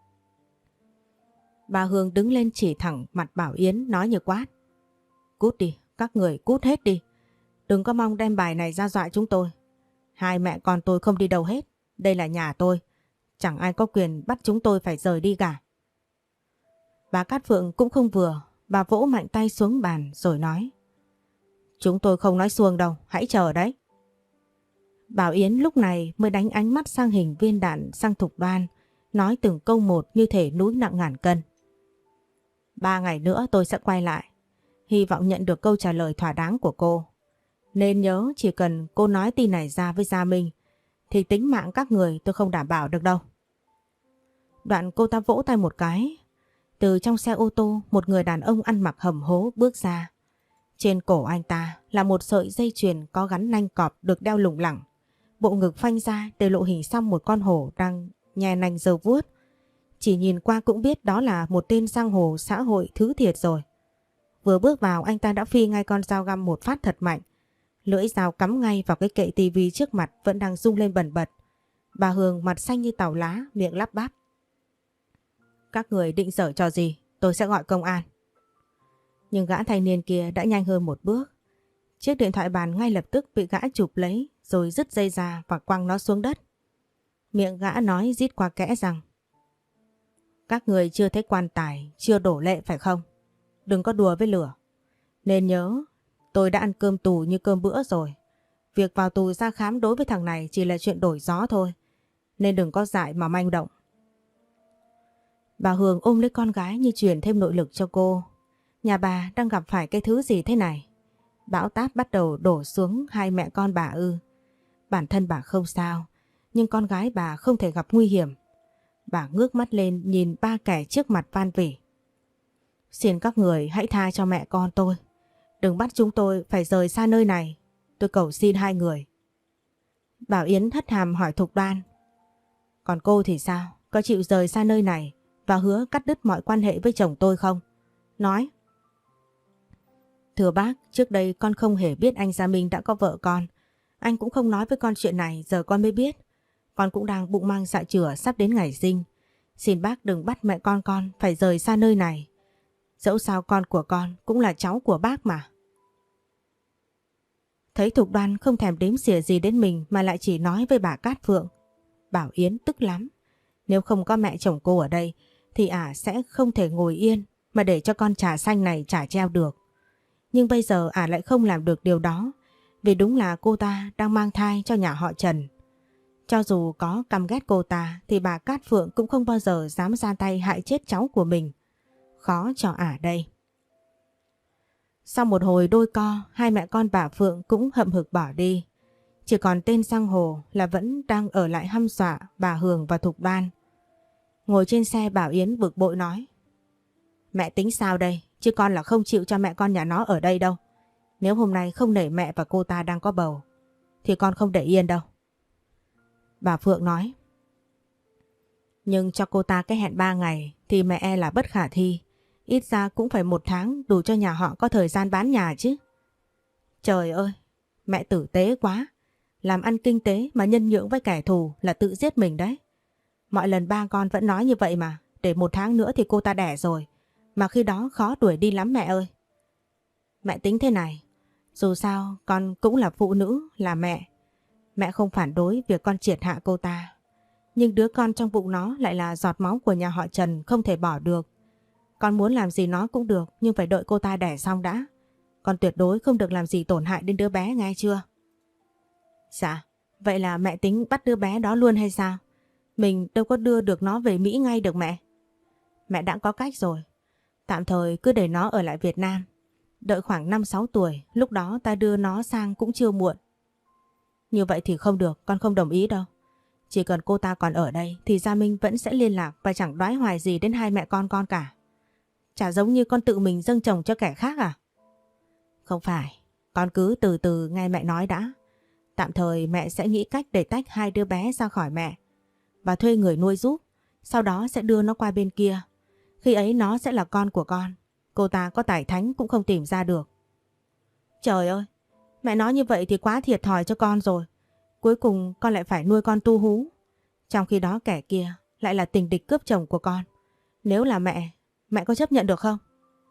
Speaker 1: Bà Hương đứng lên chỉ thẳng mặt Bảo Yến nói như quát. Cút đi, các người cút hết đi. Đừng có mong đem bài này ra dọa chúng tôi. Hai mẹ con tôi không đi đâu hết. Đây là nhà tôi. chẳng ai có quyền bắt chúng tôi phải rời đi cả. Bà Cát Phượng cũng không vừa, bà vỗ mạnh tay xuống bàn rồi nói. Chúng tôi không nói xuông đâu, hãy chờ đấy. Bảo Yến lúc này mới đánh ánh mắt sang hình viên đạn sang Thục Đoan, nói từng câu một như thể núi nặng ngàn cân. Ba ngày nữa tôi sẽ quay lại, hy vọng nhận được câu trả lời thỏa đáng của cô. Nên nhớ chỉ cần cô nói tin này ra với Gia Minh, thì tính mạng các người tôi không đảm bảo được đâu. Đoạn cô ta vỗ tay một cái. Từ trong xe ô tô một người đàn ông ăn mặc hầm hố bước ra. Trên cổ anh ta là một sợi dây chuyền có gắn nanh cọp được đeo lủng lẳng. Bộ ngực phanh ra để lộ hình xăm một con hổ đang nhè nanh giơ vuốt. Chỉ nhìn qua cũng biết đó là một tên giang hồ xã hội thứ thiệt rồi. Vừa bước vào anh ta đã phi ngay con dao găm một phát thật mạnh. Lưỡi dao cắm ngay vào cái kệ tivi trước mặt vẫn đang rung lên bần bật. Bà Hường mặt xanh như tàu lá, miệng lắp bắp. Các người định giở trò gì? Tôi sẽ gọi công an. Nhưng gã thanh niên kia đã nhanh hơn một bước. Chiếc điện thoại bàn ngay lập tức bị gã chụp lấy rồi dứt dây ra và quăng nó xuống đất. Miệng gã nói rít qua kẽ rằng: Các người chưa thấy quan tài, chưa đổ lệ phải không? Đừng có đùa với lửa. Nên nhớ, tôi đã ăn cơm tù như cơm bữa rồi. Việc vào tù ra khám đối với thằng này chỉ là chuyện đổi gió thôi. Nên đừng có dại mà manh động. Bà Hường ôm lấy con gái như truyền thêm nội lực cho cô. Nhà bà đang gặp phải cái thứ gì thế này? Bão táp bắt đầu đổ xuống hai mẹ con bà ư? Bản thân bà không sao, nhưng con gái bà không thể gặp nguy hiểm. Bà ngước mắt lên nhìn ba kẻ trước mặt van vỉ. Xin các người hãy tha cho mẹ con tôi. Đừng bắt chúng tôi phải rời xa nơi này. Tôi cầu xin hai người. Bảo Yến hất hàm hỏi Thục Đoan. Còn cô thì sao? Có chịu rời xa nơi này và hứa cắt đứt mọi quan hệ với chồng tôi không? Nói. Thưa bác, trước đây con không hề biết anh Gia Minh đã có vợ con. Anh cũng không nói với con chuyện này, giờ con mới biết. Con cũng đang bụng mang dạ chửa sắp đến ngày sinh. Xin bác đừng bắt mẹ con con phải rời xa nơi này. Dẫu sao con của con cũng là cháu của bác mà. Thấy Thục Đoan không thèm đếm xỉa gì đến mình mà lại chỉ nói với bà Cát Phượng. Bảo Yến tức lắm. Nếu không có mẹ chồng cô ở đây thì ả sẽ không thể ngồi yên mà để cho con trà xanh này trả treo được. Nhưng bây giờ ả lại không làm được điều đó, vì đúng là cô ta đang mang thai cho nhà họ Trần. Cho dù có căm ghét cô ta thì bà Cát Phượng cũng không bao giờ dám ra tay hại chết cháu của mình. Khó cho ả đây. Sau một hồi đôi co, hai mẹ con bà Phượng cũng hậm hực bỏ đi. Chỉ còn tên giang hồ là vẫn đang ở lại hăm dọa bà Hường và Thục Đoan. Ngồi trên xe Bảo Yến bực bội nói. Mẹ tính sao đây? Chứ con là không chịu cho mẹ con nhà nó ở đây đâu. Nếu hôm nay không nể mẹ và cô ta đang có bầu thì con không để yên đâu. Bà Phượng nói. Nhưng cho cô ta cái hẹn ba ngày thì mẹ e là bất khả thi. Ít ra cũng phải một tháng đủ cho nhà họ có thời gian bán nhà chứ. Trời ơi, mẹ tử tế quá. Làm ăn kinh tế mà nhân nhượng với kẻ thù là tự giết mình đấy. Mọi lần ba con vẫn nói như vậy mà. Để một tháng nữa thì cô ta đẻ rồi. Mà khi đó khó đuổi đi lắm mẹ ơi. Mẹ tính thế này. Dù sao con cũng là phụ nữ, là mẹ. Mẹ không phản đối việc con triệt hạ cô ta. Nhưng đứa con trong bụng nó lại là giọt máu của nhà họ Trần, không thể bỏ được. Con muốn làm gì nó cũng được, nhưng phải đợi cô ta đẻ xong đã. Con tuyệt đối không được làm gì tổn hại đến đứa bé, nghe chưa? Dạ, vậy là mẹ tính bắt đứa bé đó luôn hay sao? Mình đâu có đưa được nó về Mỹ ngay được mẹ. Mẹ đã có cách rồi. Tạm thời cứ để nó ở lại Việt Nam. Đợi khoảng năm sáu tuổi, lúc đó ta đưa nó sang cũng chưa muộn. Như vậy thì không được, con không đồng ý đâu. Chỉ cần cô ta còn ở đây thì Gia Minh vẫn sẽ liên lạc và chẳng đoái hoài gì đến hai mẹ con con cả. Chả giống như con tự mình dâng chồng cho kẻ khác à? Không phải, con cứ từ từ nghe mẹ nói đã. Tạm thời mẹ sẽ nghĩ cách để tách hai đứa bé ra khỏi mẹ và thuê người nuôi giúp. Sau đó sẽ đưa nó qua bên kia. Khi ấy nó sẽ là con của con. Cô ta có tài thánh cũng không tìm ra được. Trời ơi, mẹ nói như vậy thì quá thiệt thòi cho con rồi. Cuối cùng con lại phải nuôi con tu hú. Trong khi đó kẻ kia lại là tình địch cướp chồng của con. Nếu là mẹ, mẹ có chấp nhận được không?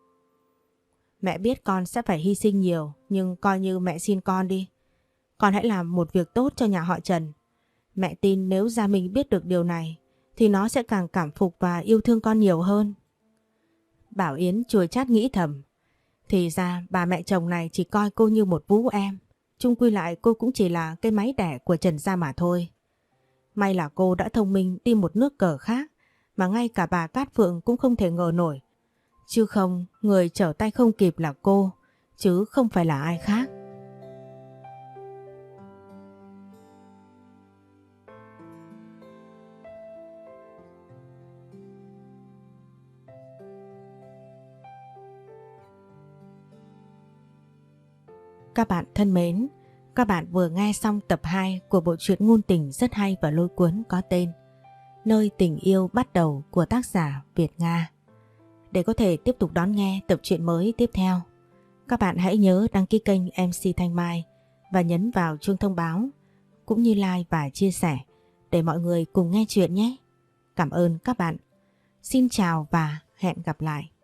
Speaker 1: Mẹ biết con sẽ phải hy sinh nhiều, nhưng coi như mẹ xin con đi. Con hãy làm một việc tốt cho nhà họ Trần. Mẹ tin nếu Gia Minh biết được điều này thì nó sẽ càng cảm phục và yêu thương con nhiều hơn. Bảo Yến chua chát nghĩ thầm. Thì ra bà mẹ chồng này chỉ coi cô như một vú em. Chung quy lại cô cũng chỉ là cái máy đẻ của Trần gia mà thôi. May là cô đã thông minh đi một nước cờ khác mà ngay cả bà Cát Phượng cũng không thể ngờ nổi. Chứ không, người trở tay không kịp là cô, chứ không phải là ai khác. Các bạn thân mến, các bạn vừa nghe xong tập hai của bộ truyện ngôn tình rất hay và lôi cuốn có tên Nơi tình yêu bắt đầu của tác giả Việt Nga. Để có thể tiếp tục đón nghe tập truyện mới tiếp theo, các bạn hãy nhớ đăng ký kênh em xê Thanh Mai và nhấn vào chuông thông báo cũng như like và chia sẻ để mọi người cùng nghe chuyện nhé. Cảm ơn các bạn. Xin chào và hẹn gặp lại.